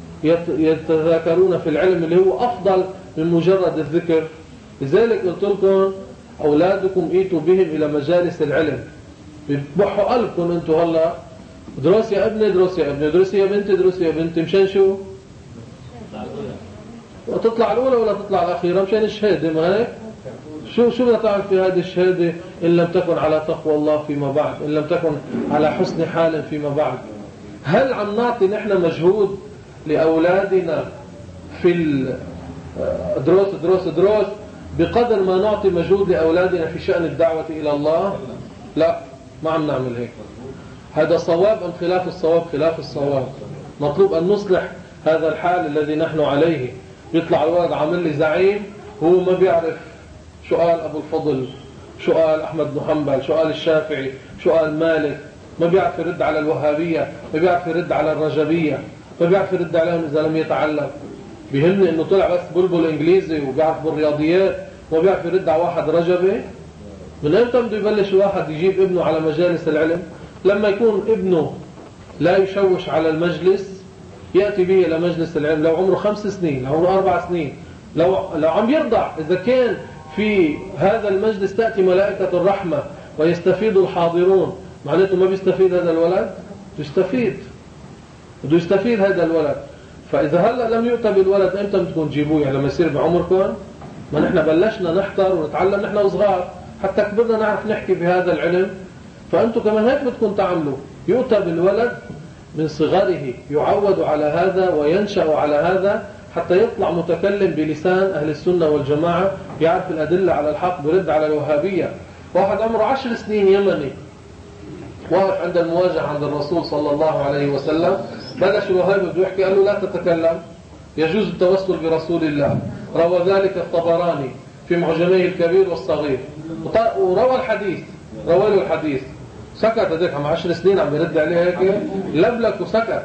يتذاكرون في العلم اللي هو أفضل من مجرد الذكر؟ لذلك قلت لكم أولادكم ايتوا بهم إلى مجالس العلم، بيبحوا قلبكم أنتوا هلا دروس يا ابني، دروس يا ابني، دروس يا بنتي، دروس يا بنتي. مشان شو؟ وتطلع الأولى ولا تطلع الأخيرة؟ مشان الشهادة. ما هيك؟ شو شو بدها تعمل في هذه الشهادة إن لم تكن على تقوى الله فيما بعد، إن لم تكن على حسن حال فيما بعد؟ هل عم نعطي نحن مجهود لأولادنا في الدروس دروس دروس بقدر ما نعطي مجهود لأولادنا في شأن الدعوة إلى الله؟ لا، ما عم نعمل هيك. هذا صواب أم خلاف الصواب؟ خلاف الصواب. مطلوب أن نصلح هذا الحال الذي نحن عليه. يطلع الولد عامل لي زعيم، هو ما بيعرف شو قال أبو الفضل، شو قال أحمد بن حنبل، شو قال الشافعي، شو قال مالك. ما بيعرف يرد على الوهابية، ما بيعرف يرد على الرجبية، ما بيعرف يرد عليهم إذا لم يتعلم. بيهمني إنه طلع بس بلبل إنجليزي وبيعرف بالرياضيات وما بيعرف يرد على واحد رجبي. من أمتى بده يبلش واحد يجيب ابنه على مجالس العلم؟ لما يكون ابنه لا يشوش على المجلس يأتي به إلى مجلس العلم. لو عمره خمس سنين، لو عمره أربع سنين، لو لو عم يرضع، إذا كان في هذا المجلس تأتي ملائكة الرحمة ويستفيد الحاضرون، معناته ما بيستفيد هذا الولد؟ يستفيد، بده يستفيد هذا الولد. فإذا هلأ لم يؤتى بالولد، أمتى بدكم تجيبوه؟ يعني لما يصير بعمركم؟ ما نحن بلشنا نحضر ونتعلم نحن وصغار، حتى كبرنا نعرف نحكي بهذا العلم. فأنتم كمان هيك بدكم تعملوا. يؤتى بالولد من صغره، يعود على هذا وينشأ على هذا حتى يطلع متكلم بلسان أهل السنة والجماعة، يعرف الأدلة على الحق، برد على الوهابية. واحد عمره عشر سنين يمني واقف عند المواجهة عند الرسول صلى الله عليه وسلم، بدأ الوهابي بده يحكي، قال له لا تتكلم، يجوز التوسل برسول الله. روى ذلك الطبراني في معجميه الكبير والصغير، وروى الحديث، روى له الحديث. سكت هذيك عم عشر سنين عم يرد عليه هيك، لبلك وسكت.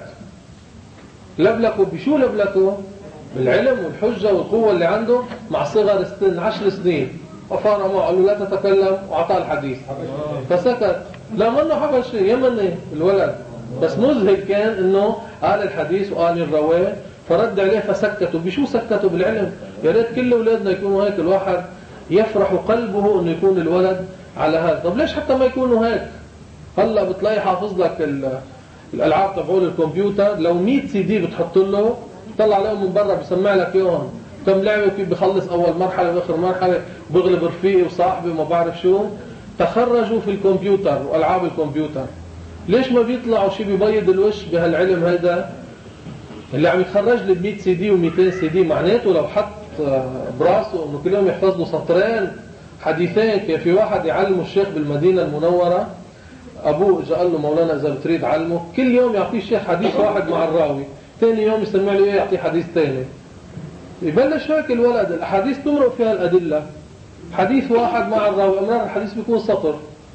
لبلكوا بشو؟ لبلكوا بالعلم والحجة والقوة اللي عنده مع صغر السن، عشر سنين. وفار معه قال له لا تتكلم وعطاه الحديث، فسكت. لا منه حفظ شيء، يمني الولد، بس مذهل كان انه قال الحديث وقال الرواه، فرد عليه فسكتوا. بشو سكتوا؟ بالعلم. يا ريت كل اولادنا يكونوا هيك. الواحد يفرح قلبه انه يكون الولد على هذا. طب ليش حتى ما يكونوا هيك؟ هلا بتلاقي حافظ لك الالعاب تبعول الكمبيوتر، لو مية سي دي بتحط له، طلع عليهم من برا بسمع لك اياهم، كم لعبه وكيف بخلص اول مرحله واخر مرحله، بغلب رفيقي وصاحبي وما بعرف شو. تخرجوا في الكمبيوتر والعاب الكمبيوتر. ليش ما بيطلعوا شيء بيبيض الوش بهالعلم هيدا؟ اللي عم يتخرج لي ب مية سي دي و200 سي دي، معناته لو حط براسه انه كل يوم يحفظ له سطرين حديثين. كان في واحد يعلمه الشيخ بالمدينه المنوره، أبوه إجا قال له مولانا إذا بتريد علمه كل يوم يعطيه الشيخ حديث واحد مع الراوي، ثاني يوم يسمع له إيه يعطيه حديث ثاني. يبلش هيك الولد الأحاديث تمرق فيها الأدلة، حديث واحد مع الراوي أمرار الحديث بيكون سطر: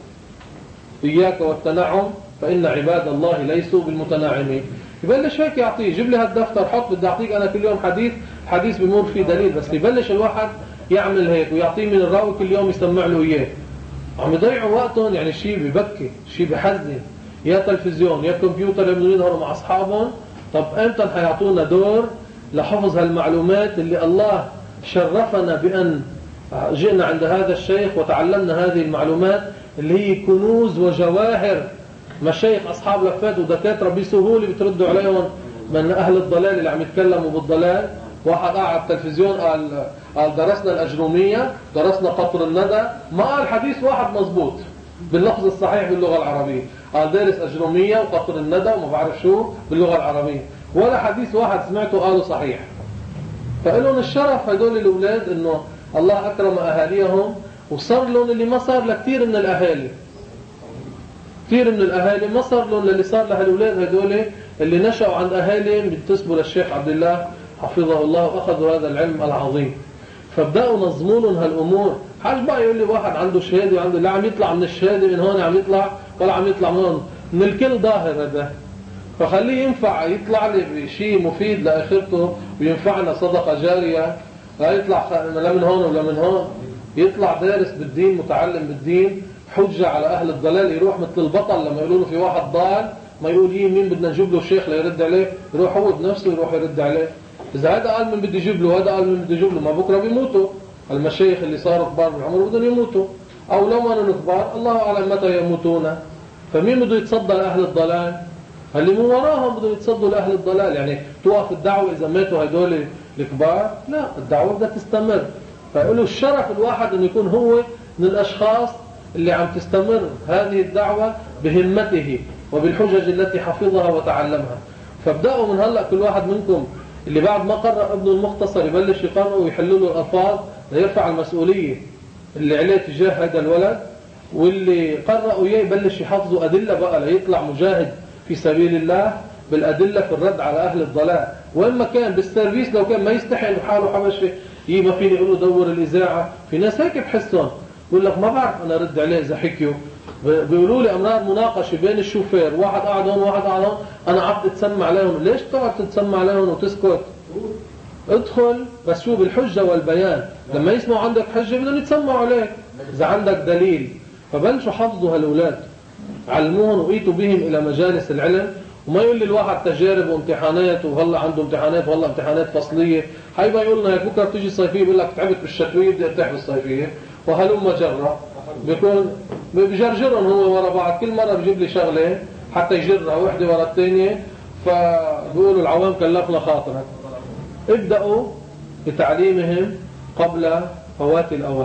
إياك والتنعم فإن عباد الله ليسوا بالمتناعمين. يبلش هيك يعطيه، جيب لي هالدفتر حط بدي أعطيك أنا كل يوم حديث، حديث بمر فيه دليل. بس يبلش الواحد يعمل هيك ويعطيه من الراوي كل يوم يسمع له إياه، عم يضيعوا وقتهم. يعني شيء ببكي، شيء بحزن. يا تلفزيون يا كمبيوتر يا بدهم يظهروا مع أصحابهم. طب إمتى حيعطونا دور لحفظ هالمعلومات اللي الله شرفنا بأن جئنا عند هذا الشيخ وتعلمنا هذه المعلومات اللي هي كنوز وجواهر مشايخ أصحاب لفات ودكاترة بسهولة بتردوا عليهم من أهل الضلال اللي عم يتكلموا بالضلال. واحد قاعد على التلفزيون قال قال درسنا الأجرومية، درسنا قطر الندى، ما قال حديث واحد مزبوط باللفظ الصحيح باللغة العربية. قال دارس أجرومية وقطر الندى وما بعرف شو باللغة العربية، ولا حديث واحد سمعته قاله صحيح. فإلهم الشرف هدول الأولاد إنه الله أكرم أهاليهم، وصار لهم اللي ما صار لكثير من الأهالي. كثير من الأهالي ما صار لهم اللي صار لهالأولاد هدول اللي نشأوا عند أهالي بينتسبوا للشيخ عبد الله حفظه الله وأخذوا هذا العلم العظيم. فبدأوا نظموا لهم هالأمور. حاج بقى يقول لي واحد عنده شهادة وعنده لا عم يطلع من الشهادة من هون عم يطلع ولا عم يطلع من هون، من الكل ظاهر هذا. فخليه ينفع يطلع لي بشيء مفيد لآخرته وينفعنا صدقة جارية، لا يطلع لا من هون ولا من هون. يطلع دارس بالدين متعلم بالدين، حجة على أهل الضلال. يروح مثل البطل لما يقولوا له في واحد ضال ما يقول يمين بدنا نجيب له شيخ ليرد عليه، يروح هو بنفسه يروح يرد عليه. إذا هذا قال من بدي يجيب له، هذا قال من بدي يجيب له، ما بكرة بيموتوا المشايخ اللي صاروا كبار بالعمر بدهم يموتوا، أو لو ما كانوا كبار الله أعلم متى يموتون. فمين بده يتصدى لأهل الضلال؟ اللي من وراهم بدهم يتصدوا لأهل الضلال. يعني توقف الدعوة إذا ماتوا هدول الكبار؟ لا، الدعوة بدها تستمر. فيقولوا الشرف الواحد أن يكون هو من الأشخاص اللي عم تستمر هذه الدعوة بهمته وبالحجج التي حفظها وتعلمها. فابدأوا من هلأ كل واحد منكم اللي بعد ما قرأ ابنه المختصر يبلش يقرأ ويحلوا له الألفاظ ليرفع المسؤولية اللي عليه تجاه هذا الولد، واللي قرأوا إياه يبلش يحفظوا أدلة بقى ليطلع مجاهد في سبيل الله بالأدلة في الرد على أهل الضلال. وإما كان بالسيرفيس لو كان ما يستحي حاله حبشة يي ما فيني يقولوا دور الإذاعة. في ناس هيك بحسهم يقول لك ما بعرف أنا رد عليه إذا حكيوا. بيقولوا لي أمرار مناقشة بين الشوفير، واحد قاعد هون واحد قاعد هون، أنا عبد تسمع عليهم. ليش تقعد تتسمع عليهم وتسكت؟ ادخل بس شو بالحجة والبيان. لما يسمعوا عندك حجة بدهم يتسمعوا عليك إذا عندك دليل. فبلشوا حفظوا هالأولاد، علموهم وقيتوا بهم إلى مجالس العلم. وما يقول لي الواحد تجارب وامتحانات وهلا عنده امتحانات وهلا امتحانات فصلية. حيبقى يقول لنا هيك بكره بتيجي الصيفية بيقول لك تعبت بالشتوية بدي ارتاح بالصيفية، وهلم جرة بيكون بجرجرهم هو ورا بعض. كل مرة بيجيب لي شغلة حتى يجرها واحدة ورا الثانية. فبيقولوا العوام كلفنا خاطرك. ابدأوا بتعليمهم قبل فوات الأوان.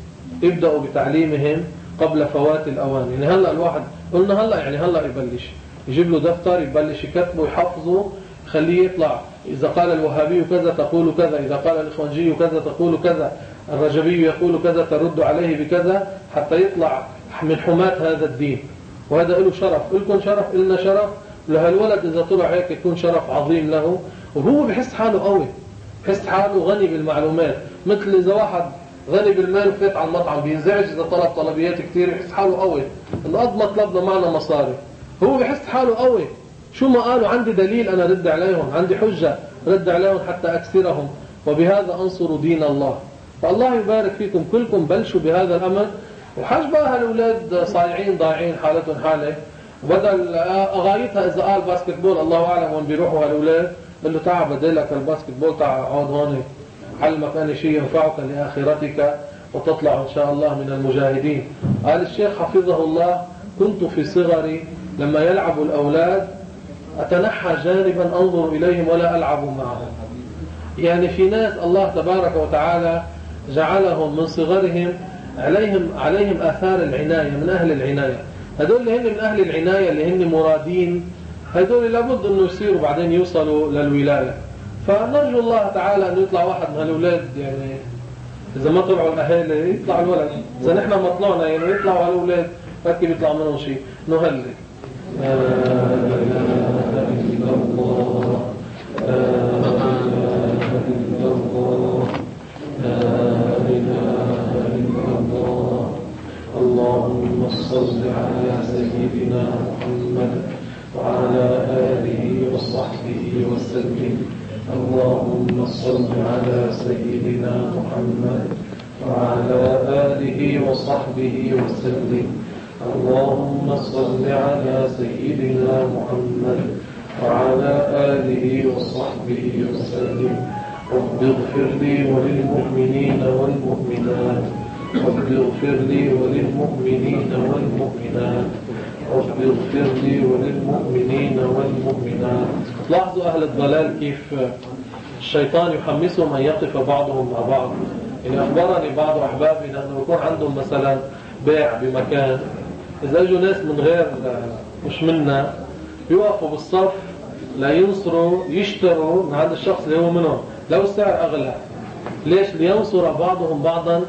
ابدأوا بتعليمهم قبل فوات الأوان. يعني هلأ الواحد قلنا هلأ يعني هلأ يبلش يجيب له دفتر يبلش يكتبه يحفظه، خليه يطلع. إذا قال الوهابي كذا تقول كذا، إذا قال الإخوانجي كذا تقول كذا، الرجبي يقول كذا ترد عليه بكذا، حتى يطلع من حماة هذا الدين. وهذا له شرف، لكم شرف، لنا شرف. لهالولد إذا طلع هيك يكون شرف عظيم له. وهو بحس حاله قوي، بحس حاله غني بالمعلومات. مثل إذا واحد غني بالمال وفات على المطعم بينزعج إذا طلب طلبيات كتير، يحس حاله قوي إنه قد ما طلبنا معنا مصاري. هو بحس حاله قوي، شو ما قالوا عندي دليل أنا رد عليهم، عندي حجة رد عليهم حتى أكسرهم، وبهذا أنصر دين الله. فالله يبارك فيكم كلكم. بلشوا بهذا الأمر. وحاج بقى هالأولاد صايعين ضايعين حالتهم حالة، وبدل أغايتها إذا قال باسكتبول الله أعلم وين بيروحوا هالأولاد، قل له تعال بدلك الباسكتبول، تعال اقعد هون علمك أنا شيء ينفعك لآخرتك وتطلع إن شاء الله من المجاهدين. قال الشيخ حفظه الله كنت في صغري لما يلعب الأولاد أتنحى جانبا أنظر إليهم ولا ألعب معهم. يعني في ناس الله تبارك وتعالى جعلهم من صغرهم عليهم عليهم آثار العناية من أهل العناية. هذول اللي هن من أهل العناية اللي هن مرادين، هذول لابد أنه يصيروا بعدين يوصلوا للولاية. فنرجو الله تعالى أن يطلع واحد من هالأولاد. يعني إذا ما طلعوا الأهالي يطلع الولد، إذا نحن ما طلعنا يعني يطلعوا هالأولاد هكي بيطلع منهم شيء. نهلل لا إله إلا الله لا إله إلا الله لا إله إلا الله. اللهم صل على سيدنا محمد وعلى آله وصحبه وسلم. اللهم صل على سيدنا محمد وعلى آله وصحبه وسلم. اللهم صل على سيدنا محمد وعلى آله وصحبه وسلم. رب اغفر لي وللمؤمنين والمؤمنات رب اغفر لي وللمؤمنين والمؤمنات رب اغفر لي وللمؤمنين والمؤمنات. لاحظوا أهل الضلال كيف الشيطان يحمسهم أن يقف بعضهم مع بعض. يعني أخبرني بعض أحبابي أنه يكون عندهم مثلا بيع بمكان، إذا أجوا ناس من غير مش منا يوقفوا بالصف لا ينصروا يشتروا من هذا الشخص اللي هو منهم لو السعر أغلى. ليش؟ لينصر بعضهم بعضا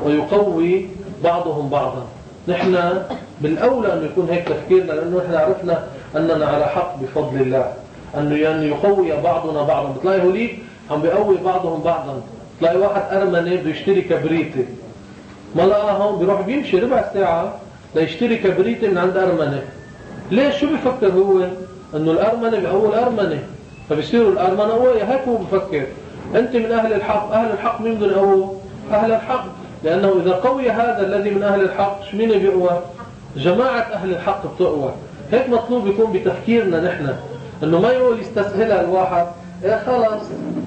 ويقوي بعضهم بعضا. نحن بالأولى أن يكون هيك تفكيرنا، لأنه نحن عرفنا أننا على حق بفضل الله، أنه يعني يقوي بعضنا بعضا. بتلاقي هوليك عم بيقوي بعضهم بعضا. تلاقي واحد أرمني بده يشتري كبريتة، ما لقاهم بيروح بيمشي ربع ساعة ليشتري كبريتة من عند أرمني. ليش؟ شو بفكر هو؟ أنه الأرمني بيقوي الأرمني، فبيصيروا الأرمنة قوية. هيك هو بفكر. أنت من أهل الحق. أهل الحق مين بدهم يقووا؟ أهل الحق. لأنه إذا قوي هذا الذي من أهل الحق مين بيقوى؟ جماعة أهل الحق بتقوى. هيك مطلوب يكون بتفكيرنا نحن، أنه ما يقول يستسهلها الواحد. إيه خلاص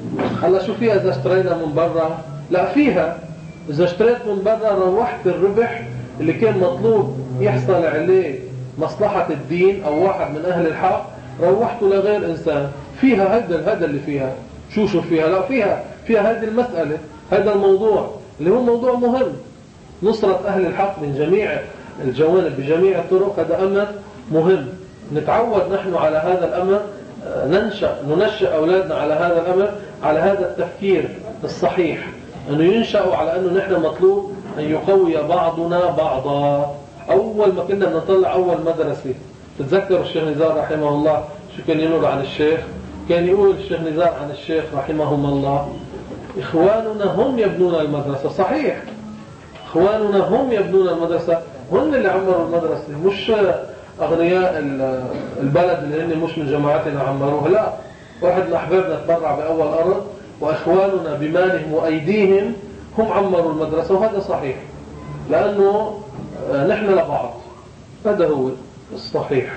هلا شو فيها إذا اشترينا من برا؟ لا فيها. إذا اشتريت من برا روحت الربح اللي كان مطلوب يحصل عليه مصلحة الدين أو واحد من أهل الحق، روحته لغير إنسان. فيها هذا هذا اللي فيها. شو شو فيها؟ لا فيها فيها هذه المسألة، هذا الموضوع اللي هو موضوع مهم. نصرة أهل الحق من جميع الجوانب بجميع الطرق، هذا أمر مهم. نتعود نحن على هذا الأمر، ننشأ ننشأ أولادنا على هذا الأمر، على هذا التفكير الصحيح، أنه ينشأوا على أنه نحن مطلوب أن يقوي بعضنا بعضا. أول ما كنا بنطلع أول مدرسة، تتذكروا الشيخ نزار رحمه الله شو كان يقول عن الشيخ؟ كان يقول الشيخ نزار عن الشيخ رحمهم الله: إخواننا هم يبنون المدرسة. صحيح، إخواننا هم يبنون المدرسة، هم اللي عمروا المدرسة، مش أغنياء البلد اللي هن مش من جماعتنا عمروها. لا، واحد من أحبابنا تبرع بأول أرض، وإخواننا بمالهم وأيديهم هم عمروا المدرسة. وهذا صحيح، لأنه نحن لبعض. هذا هو الصحيح.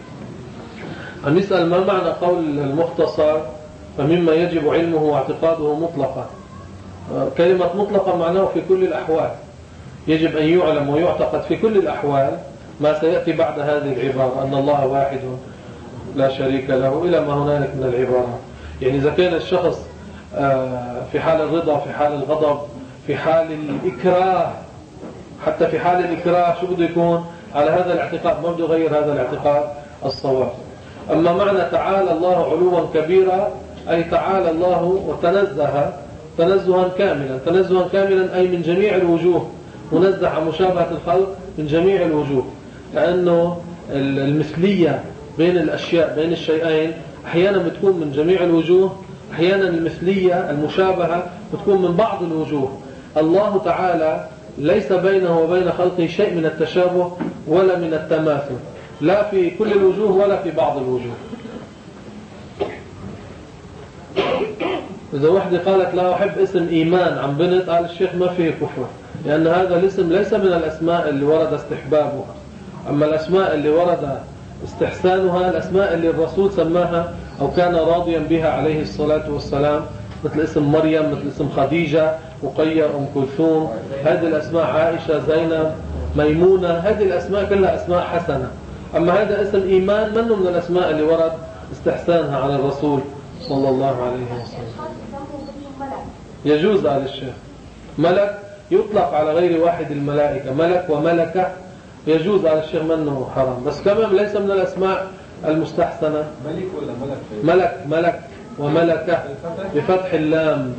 عم يسأل: ما معنى قول المختصر فمما يجب علمه واعتقاده مطلقا؟ كلمة مطلقا معناه في كل الأحوال، يجب أن يعلم ويعتقد في كل الأحوال ما سيأتي بعد هذه العبارة، أن الله واحد لا شريك له، إلى ما هنالك من العبارة. يعني إذا كان الشخص في حال الرضا، في حال الغضب، في حال الإكراه، حتى في حال الإكراه شو بده يكون؟ على هذا الاعتقاد، ما بده يغير هذا الاعتقاد الصواب. أما معنى تعالى الله علوا كبيرا، أي تعالى الله وتنزه تنزها كاملا. تنزها كاملا أي من جميع الوجوه، منزه عن مشابهة الخلق من جميع الوجوه، لأنه المثلية بين الأشياء بين الشيئين أحيانا بتكون من جميع الوجوه، أحيانا المثلية المشابهة بتكون من بعض الوجوه. الله تعالى ليس بينه وبين خلقه شيء من التشابه ولا من التماثل، لا في كل الوجوه ولا في بعض الوجوه. إذا وحدة قالت لا أحب اسم إيمان عن بنت، قال الشيخ ما فيه كفر، لأن هذا الاسم ليس من الأسماء اللي ورد استحبابها. أما الأسماء اللي ورد استحسانها الأسماء اللي الرسول سماها أو كان راضيا بها عليه الصلاة والسلام، مثل اسم مريم، مثل اسم خديجة، رقية، أم كلثوم. هذه الأسماء عائشة، زينب، ميمونة، هذه الأسماء كلها أسماء حسنة. أما هذا اسم إيمان منه من الأسماء اللي ورد استحسانها على الرسول صلى الله عليه وسلم. يجوز على الشيخ ملك يطلق على غير واحد الملائكة، ملك وملكة يجوز على الشيخ، منه حرام، بس كمان ليس من الأسماء المستحسنة. ملك ولا ملك؟ ملك ملك وملكة بفتح اللام.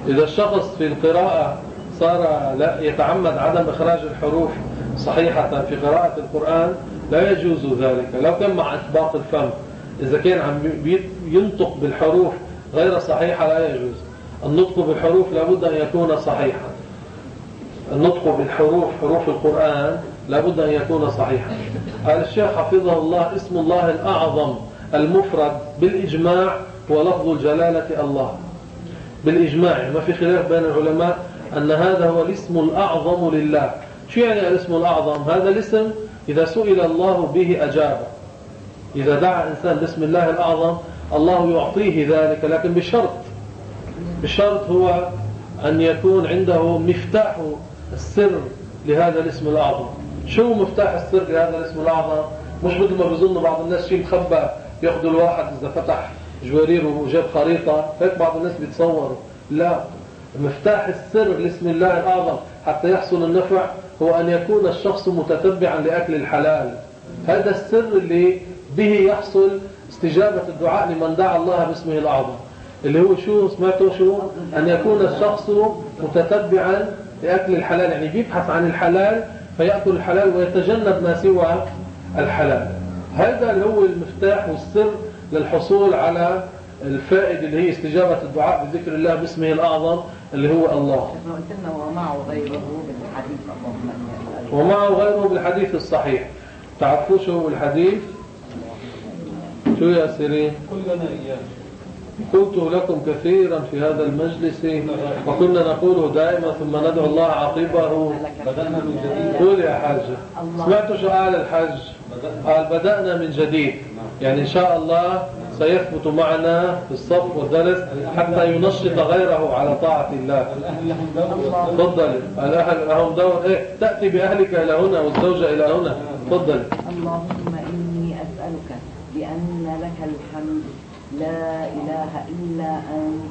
إذا الشخص في القراءة صار لا يتعمد عدم إخراج الحروف صحيحة في قراءة القرآن لا يجوز ذلك، لو كان مع إطباق الفم. إذا كان عم ينطق بالحروف غير صحيحة لا يجوز. النطق بالحروف لابد أن يكون صحيحا. النطق بالحروف حروف القرآن لابد أن يكون صحيحا. قال الشيخ حفظه الله: اسم الله الأعظم المفرد بالإجماع هو لفظ الجلالة الله. بالإجماع ما في خلاف بين العلماء أن هذا هو الاسم الأعظم لله. شو يعني الاسم الأعظم؟ هذا الاسم إذا سئل الله به أجاب. إذا دعا إنسان باسم الله الأعظم الله يعطيه ذلك، لكن بشرط بشرط هو أن يكون عنده مفتاح السر لهذا الاسم الأعظم. شو مفتاح السر لهذا الاسم الأعظم؟ مش مثل ما بيظن بعض الناس شيء مخبى ياخذوا الواحد إذا فتح جوارير وجاب خريطة، هيك بعض الناس بيتصوروا. لا، مفتاح السر لاسم الله الأعظم حتى يحصل النفع هو أن يكون الشخص متتبعا لأكل الحلال. هذا السر اللي به يحصل استجابة الدعاء لمن دعا الله باسمه الأعظم، اللي هو شو سمعتوا شو؟ أن يكون الشخص متتبعا لأكل الحلال، يعني بيبحث عن الحلال فيأكل الحلال ويتجنب ما سوى الحلال. هذا اللي هو المفتاح والسر للحصول على الفائدة اللي هي استجابة الدعاء بذكر الله باسمه الأعظم اللي هو الله. ومعه غيره بالحديث ومعه غيره بالحديث الصحيح. تعرفوا شو هو الحديث؟ شو يا سيرين؟ كلنا إياه. قلت لكم كثيرا في هذا المجلس وكنا نقوله دائما ثم ندعو الله عقبه. بدأنا من جديد. قول يا حاج. سمعتوا شو قال الحج؟ قال بدأنا من جديد، يعني إن شاء الله سيثبت معنا في الصف والدرس حتى ينشط غيره على طاعة الله. تفضل. الأهل لهم دور. إيه؟ تأتي بأهلك إلى هنا والزوجة إلى هنا. تفضل. اللهم إني أسألك بأن لك الحمد لا إله إلا أنت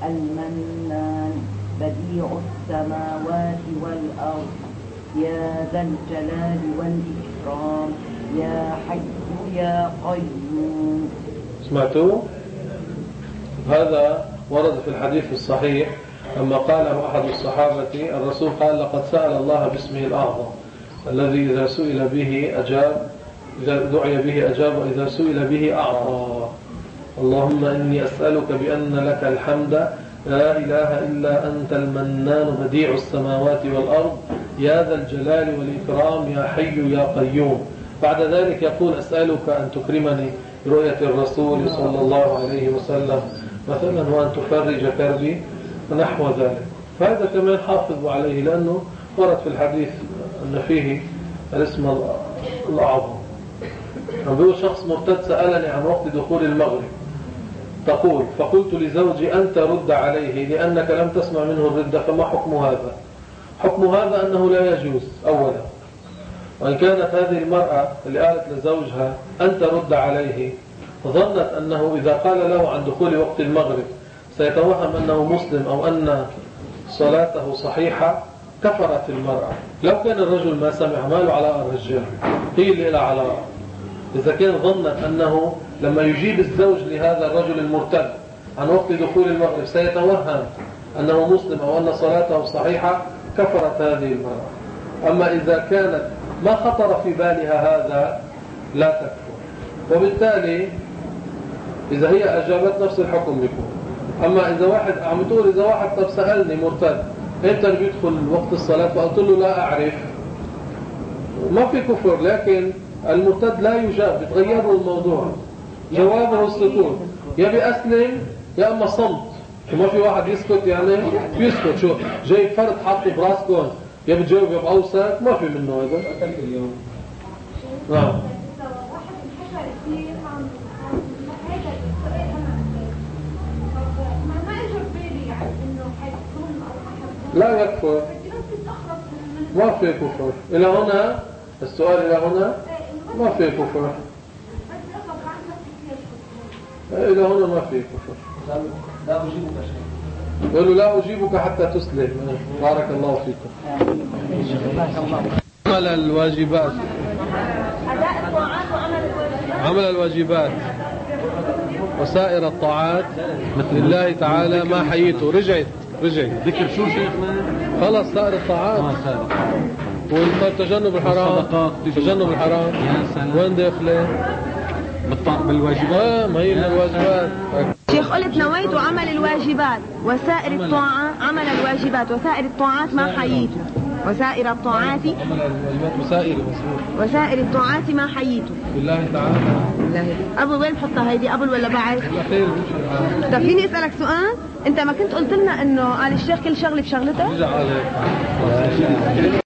المنان بديع السماوات والأرض يا ذا الجلال والإكرام يا حي يا قيوم. سمعتوا؟ هذا ورد في الحديث الصحيح لما قاله أحد الصحابة الرسول قال: لقد سأل الله باسمه الأعظم الذي إذا سئل به أجاب، إذا دعي به أجاب، وإذا سئل به أعطى. اللهم إني أسألك بأن لك الحمد لا إله إلا أنت المنان بديع السماوات والأرض يا ذا الجلال والإكرام يا حي يا قيوم. بعد ذلك يقول: أسألك أن تكرمني برؤية الرسول صلى الله عليه وسلم مثلا وأن تفرج كربي ونحو ذلك. فهذا كمان حافظوا عليه لأنه ورد في الحديث أن فيه الاسم الأعظم. بيقول شخص مرتد سألني عن وقت دخول المغرب، تقول: فقلت لزوجي أنت رد عليه لأنك لم تسمع منه الردة، فما حكم هذا؟ حكم هذا أنه لا يجوز أولا. وإن كانت هذه المرأة اللي قالت لزوجها أنت رد عليه ظنت أنه إذا قال له عن دخول وقت المغرب سيتوهم أنه مسلم أو أن صلاته صحيحة، كفرت المرأة. لو كان الرجل ما سمع ماله على الرجال، هي اللي لها على. إذا كان ظنت أنه لما يجيب الزوج لهذا الرجل المرتد عن وقت دخول المغرب سيتوهم أنه مسلم أو أن صلاته صحيحة، كفرت هذه المرأة. أما إذا كانت ما خطر في بالها هذا لا تكفر. وبالتالي إذا هي أجابت نفس الحكم بكم. أما إذا واحد عم تقول إذا واحد طب سألني مرتد إمتى بيدخل وقت الصلاة فقلت له لا أعرف، ما في كفر. لكن المرتد لا يجاب، بتغيره الموضوع، جوابه السكوت، يا بيأسلم يا أما صمت. ما في واحد يسكت، يعني بيسكت. شو جاي فرد حاطه براسكم يا بتجاوب يا بأوسك، ما في منه هذا. نعم. لا يكفر، ما في كفر. إلى هنا السؤال، إلى هنا ما في كفر، إلى هنا ما في كفر. لا أجيبك شيء. يقولوا لا أجيبك حتى تسلم. بارك الله فيكم. عمل الواجبات، عمل الواجبات وسائر الطاعات مثل الله تعالى ما حييته. رجعت رجع ذكر شو شيخنا؟ خلص سائر الطاعات اه سائر والتجنب الحرام. والصدقات. تجنب الحرام يا سلام. وين داخله؟ بالط- بالواجبات. اه ما هي من الواجبات. شيخ قلت نويت عمل الواجبات وسائر الطاعات عمل الواجبات وسائر الطاعات ما حييته وسائر الطاعات عمل الواجبات وسائر مزبوط. وسائر الطاعات ما حييته. بالله تعالى. بالله. ابو وين بحطها هيدي قبل ولا بعد؟ الاخير مش طب فيني اسالك سؤال؟ انت ما كنت قلت لنا انه قال الشيخ كل شغله بشغلته؟ رجع عليك.